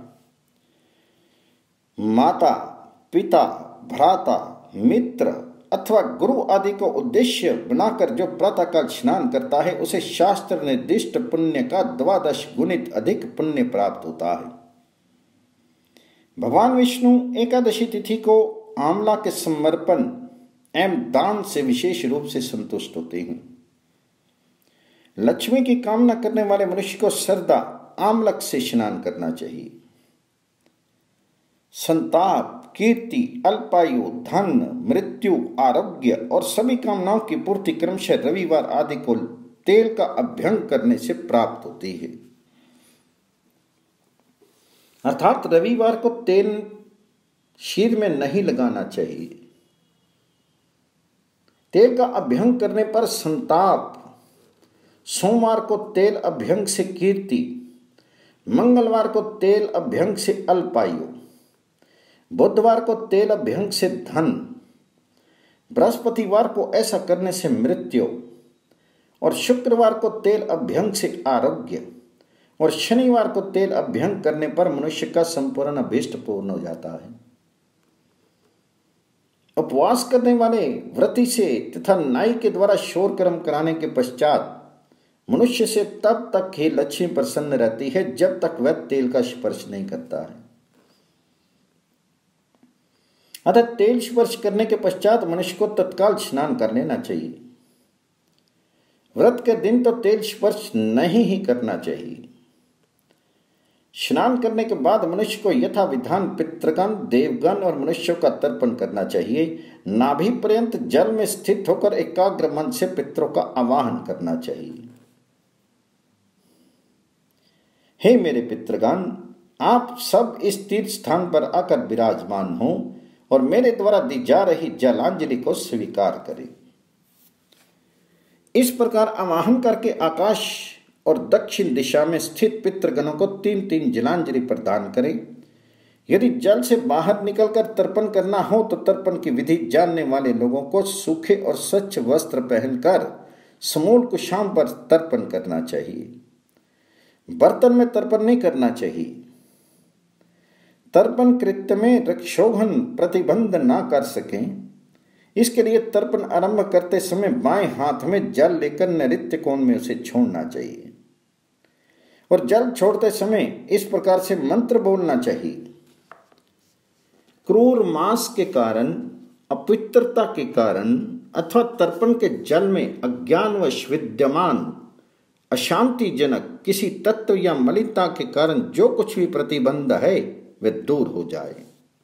माता, पिता, भ्राता, मित्र अथवा गुरु आदि को उद्देश्य बनाकर जो प्रातःकाल स्नान करता है उसे शास्त्र निर्दिष्ट पुण्य का 12 गुणित अधिक पुण्य प्राप्त होता है। भगवान विष्णु एकादशी तिथि को आंवला के समर्पण एवं दान से विशेष रूप से संतुष्ट होते हैं। लक्ष्मी की कामना करने वाले मनुष्य को सर्दा आमलक से स्नान करना चाहिए। संताप, कीर्ति, अल्पायु, धन, मृत्यु, आरोग्य और सभी कामनाओं की पूर्ति क्रमशः रविवार आदि को तेल का अभ्यंग करने से प्राप्त होती है। अर्थात रविवार को तेल शीर में नहीं लगाना चाहिए। तेल का अभ्यंग करने पर संताप। सोमवार को तेल अभ्यंग से कीर्ति, मंगलवार को तेल अभ्यंग से अल्पायु, बुधवार को तेल अभ्यंग से धन, बृहस्पतिवार को ऐसा करने से मृत्यु, और शुक्रवार को तेल अभ्यंग से आरोग्य, और शनिवार को तेल अभ्यंग करने पर मनुष्य का संपूर्ण अभीष्ट पूर्ण हो जाता है। उपवास करने वाले व्रती से तथा नाई के द्वारा शोर कर्म कराने के पश्चात मनुष्य से तब तक ही लक्ष्मी प्रसन्न रहती है जब तक वह तेल का स्पर्श नहीं करता है। अतः तेल स्पर्श करने के पश्चात मनुष्य को तत्काल स्नान कर लेना चाहिए। व्रत के दिन तो तेल स्पर्श नहीं ही करना चाहिए। स्नान करने के बाद मनुष्य को यथा विधान पितृगण, देवगण और मनुष्यों का तर्पण करना चाहिए। नाभि पर्यंत जल में स्थित होकर एकाग्र मन से पितरों का आवाहन करना चाहिए। हे मेरे पितृगण, आप सब इस तीर्थ स्थान पर आकर विराजमान हो और मेरे द्वारा दी जा रही जलांजलि को स्वीकार करें। इस प्रकार आवाहन करके आकाश और दक्षिण दिशा में स्थित पितृगणों को 3-3 जलांजलि प्रदान करें। यदि जल से बाहर निकलकर तर्पण करना हो तो तर्पण की विधि जानने वाले लोगों को सूखे और स्वच्छ वस्त्र पहनकर समूल कुशाम पर तर्पण करना चाहिए। बर्तन में तर्पण नहीं करना चाहिए। तर्पण कृत्य में रक्षोघन प्रतिबंध ना कर सकें, इसके लिए तर्पण आरंभ करते समय बाएं हाथ में जल लेकर नैऋत्य कोण में उसे छोड़ना चाहिए और जल छोड़ते समय इस प्रकार से मंत्र बोलना चाहिए। क्रूर मांस के कारण, अपवित्रता के कारण अथवा तर्पण के जल में अज्ञानवश विद्यमान अशांतिजनक किसी तत्व या मलिनता के कारण जो कुछ भी प्रतिबंध है वह दूर हो जाए।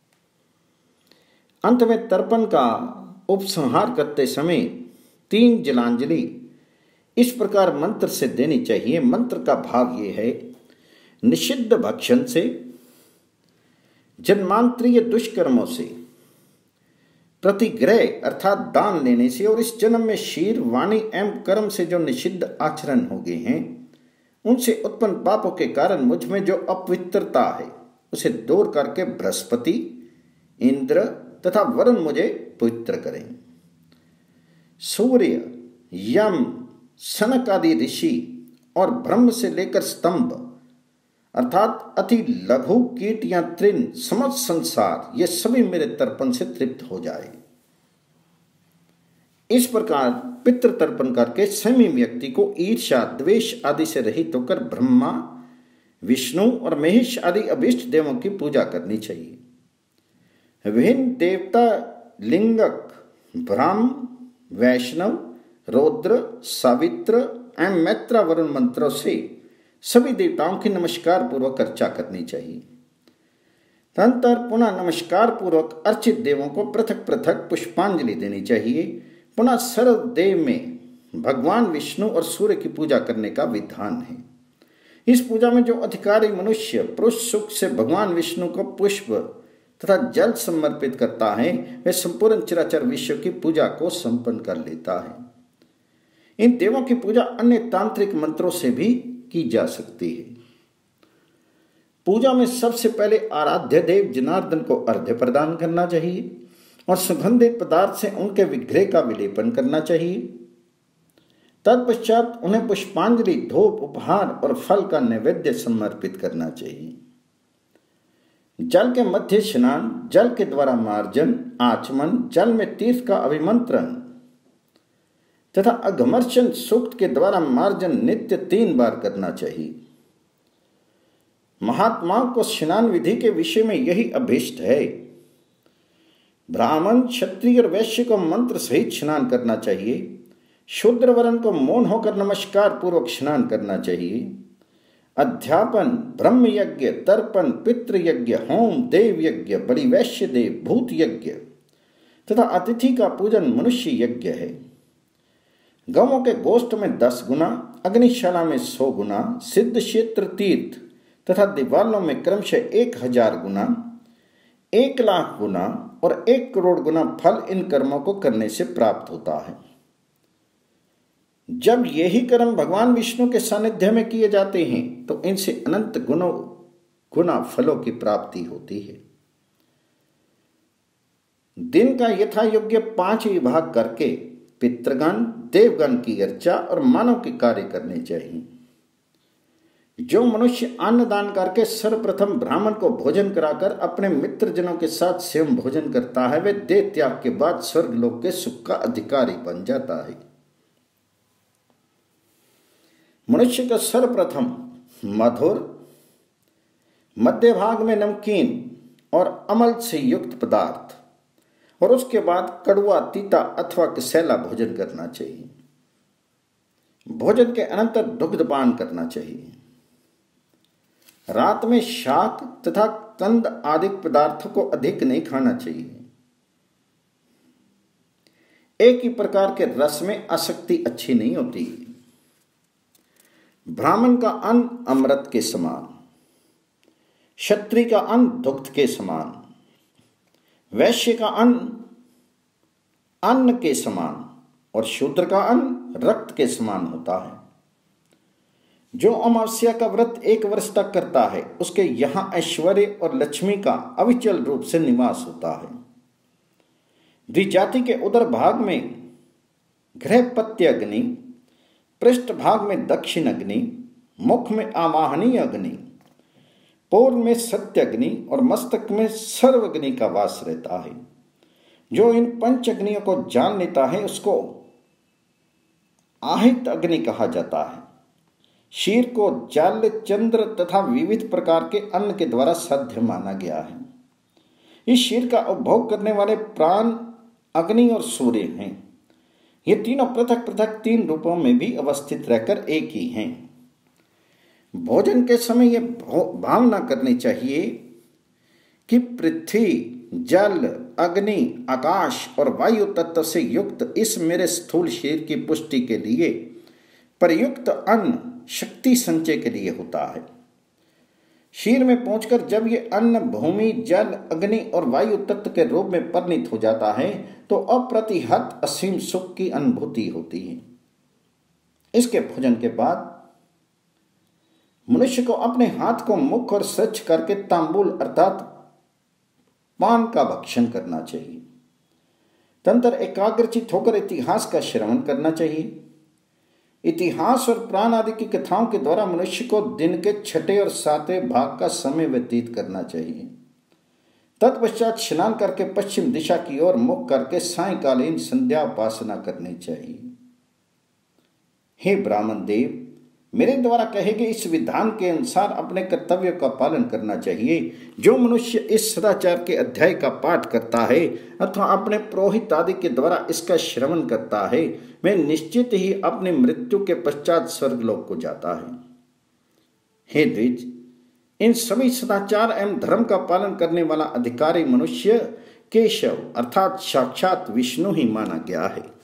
अंत में तर्पण का उपसंहार करते समय 3 जलांजलि इस प्रकार मंत्र से देनी चाहिए। मंत्र का भाव ये है: निषिद्ध भक्षण से, जन्मांतरीय दुष्कर्मों से, प्रतिग्रह अर्थात दान लेने से और इस जन्म में शीर, वाणी एवं कर्म से जो निषिद्ध आचरण हो गए हैं उनसे उत्पन्न पापों के कारण मुझ में जो अपवित्रता है उसे दूर करके बृहस्पति, इंद्र तथा वरुण मुझे पवित्र करें। सूर्य, यम, सनक आदि ऋषि और ब्रह्म से लेकर स्तंभ अर्थात अति लघु कीट या तृण समस्त संसार ये सभी मेरे तर्पण से तृप्त हो जाए। इस प्रकार पितृ तर्पण करके संयमी व्यक्ति को ईर्ष्या, द्वेष आदि से रहित होकर ब्रह्मा, विष्णु और महेश आदि अभीष्ट देवों की पूजा करनी चाहिए। विभिन्न देवता लिंगक, ब्राह्म, वैष्णव, रौद्र, सावित्र एवं मैत्रा वरुण मंत्रों से सभी देवताओं की नमस्कार पूर्वक अर्चा करनी चाहिए। तदनंतर पुनः नमस्कार पूर्वक अर्चित देवों को पृथक पृथक पुष्पांजलि देनी चाहिए। पुनः सर्व देव में भगवान विष्णु और सूर्य की पूजा करने का विधान है। इस पूजा में जो अधिकारी मनुष्य पुरुष सुख से भगवान विष्णु को पुष्प तथा जल समर्पित करता है वह संपूर्ण चराचर विश्व की पूजा को संपन्न कर लेता है। इन देवों की पूजा अन्य तांत्रिक मंत्रों से भी की जा सकती है। पूजा में सबसे पहले आराध्य देव जनार्दन को अर्घ्य प्रदान करना चाहिए और सुगंधित पदार्थ से उनके विग्रह का विलेपन करना चाहिए। तत्पश्चात उन्हें पुष्पांजलि, धूप, उपहार और फल का नैवेद्य समर्पित करना चाहिए। जल के मध्य स्नान, जल के द्वारा मार्जन, आचमन, जल में तीर्थ का अभिमंत्रण तथा अघमर्षण सूक्त के द्वारा मार्जन नित्य 3 बार करना चाहिए। महात्माओं को स्नान विधि के विषय में यही अभीष्ट है। ब्राह्मण, क्षत्रिय और वैश्य को मंत्र सहित स्नान करना चाहिए। शूद्र वर्ण को मौन होकर नमस्कार पूर्वक स्नान करना चाहिए। अध्यापन, ब्रह्म यज्ञ, तर्पण, पितृ यज्ञ, होम, देव यज्ञ, बलि वैश्य देव, भूत यज्ञ तथा अतिथि का पूजन मनुष्य यज्ञ है। गौओं के गोष्ठ में 10 गुना, अग्निशाला में 100 गुना, सिद्ध क्षेत्र तीर्थ तथा दीवालों में क्रमशः 1000 गुना, 1,00,000 गुना और 1 करोड़ गुना फल इन कर्मों को करने से प्राप्त होता है। जब यही कर्म भगवान विष्णु के सानिध्य में किए जाते हैं तो इनसे अनंत गुना फलों की प्राप्ति होती है। दिन का यथा योग्य 5 विभाग करके पितृगण, देवगण की अर्चा और मानव के कार्य करने चाहिए। जो मनुष्य अन्न दान करके सर्वप्रथम ब्राह्मण को भोजन कराकर अपने मित्रजनों के साथ स्वयं भोजन करता है, वे देह त्याग के बाद स्वर्गलोक के सुख का अधिकारी बन जाता है। मनुष्य का सर्वप्रथम मधुर, मध्य भाग में नमकीन और अमल से युक्त पदार्थ और उसके बाद कड़वा, तीता अथवा कसैला भोजन करना चाहिए। भोजन के अनंतर दुग्धपान करना चाहिए। रात में शाक तथा कंद आदि पदार्थों को अधिक नहीं खाना चाहिए। एक ही प्रकार के रस में आसक्ति अच्छी नहीं होती। ब्राह्मण का अन्न अमृत के समान, क्षत्रिय का अन्न दुग्ध के समान, वैश्य का अन्न के समान और शूद्र का अन्न रक्त के समान होता है। जो अमावस्या का व्रत 1 वर्ष तक करता है उसके यहां ऐश्वर्य और लक्ष्मी का अविचल रूप से निवास होता है। द्विजाति के उदर भाग में गृहपत्य अग्नि, पृष्ठ भाग में दक्षिण अग्नि, मुख में आवाहनीय अग्नि, पूर्व में सत्य अग्नि और मस्तक में सर्व अग्नि का वास रहता है। जो इन 5 अग्नियों को जान लेता है उसको आहित अग्नि कहा जाता है। शीर को जल, चंद्र तथा विविध प्रकार के अन्न के द्वारा साध्य माना गया है। इस शीर का उपभोग करने वाले प्राण, अग्नि और सूर्य हैं। ये तीनों पृथक पृथक 3 रूपों में भी अवस्थित रहकर एक ही हैं। भोजन के समय यह भावना करनी चाहिए कि पृथ्वी, जल, अग्नि, आकाश और वायु तत्व से युक्त इस मेरे स्थूल शरीर की पुष्टि के लिए प्रयुक्त अन्न शक्ति संचय के लिए होता है। शरीर में पहुंचकर जब ये अन्न भूमि, जल, अग्नि और वायु तत्व के रूप में परिणित हो जाता है तो अप्रतिहत असीम सुख की अनुभूति होती है। इसके भोजन के बाद मनुष्य को अपने हाथ को मुख और स्वच्छ करके तांबूल अर्थात पान का भक्षण करना चाहिए। तंत्र एकाग्रचित होकर इतिहास का श्रवण करना चाहिए। इतिहास और प्राण आदि की कथाओं के द्वारा मनुष्य को दिन के 6ठे और 7वें भाग का समय व्यतीत करना चाहिए। तत्पश्चात स्नान करके पश्चिम दिशा की ओर मुख करके सायंकालीन संध्या उपासना करनी चाहिए। हे ब्राह्मण देव, मेरे द्वारा कहे गए इस विधान के अनुसार अपने कर्तव्यों का पालन करना चाहिए। जो मनुष्य इस सदाचार के अध्याय का पाठ करता है अथवा अपने पुरोहित आदि के द्वारा इसका श्रवण करता है, वह निश्चित ही अपनी मृत्यु के पश्चात स्वर्गलोक को जाता है। हे द्विज, इन सभी सदाचार एवं धर्म का पालन करने वाला अधिकारी मनुष्य केशव अर्थात साक्षात विष्णु ही माना गया है।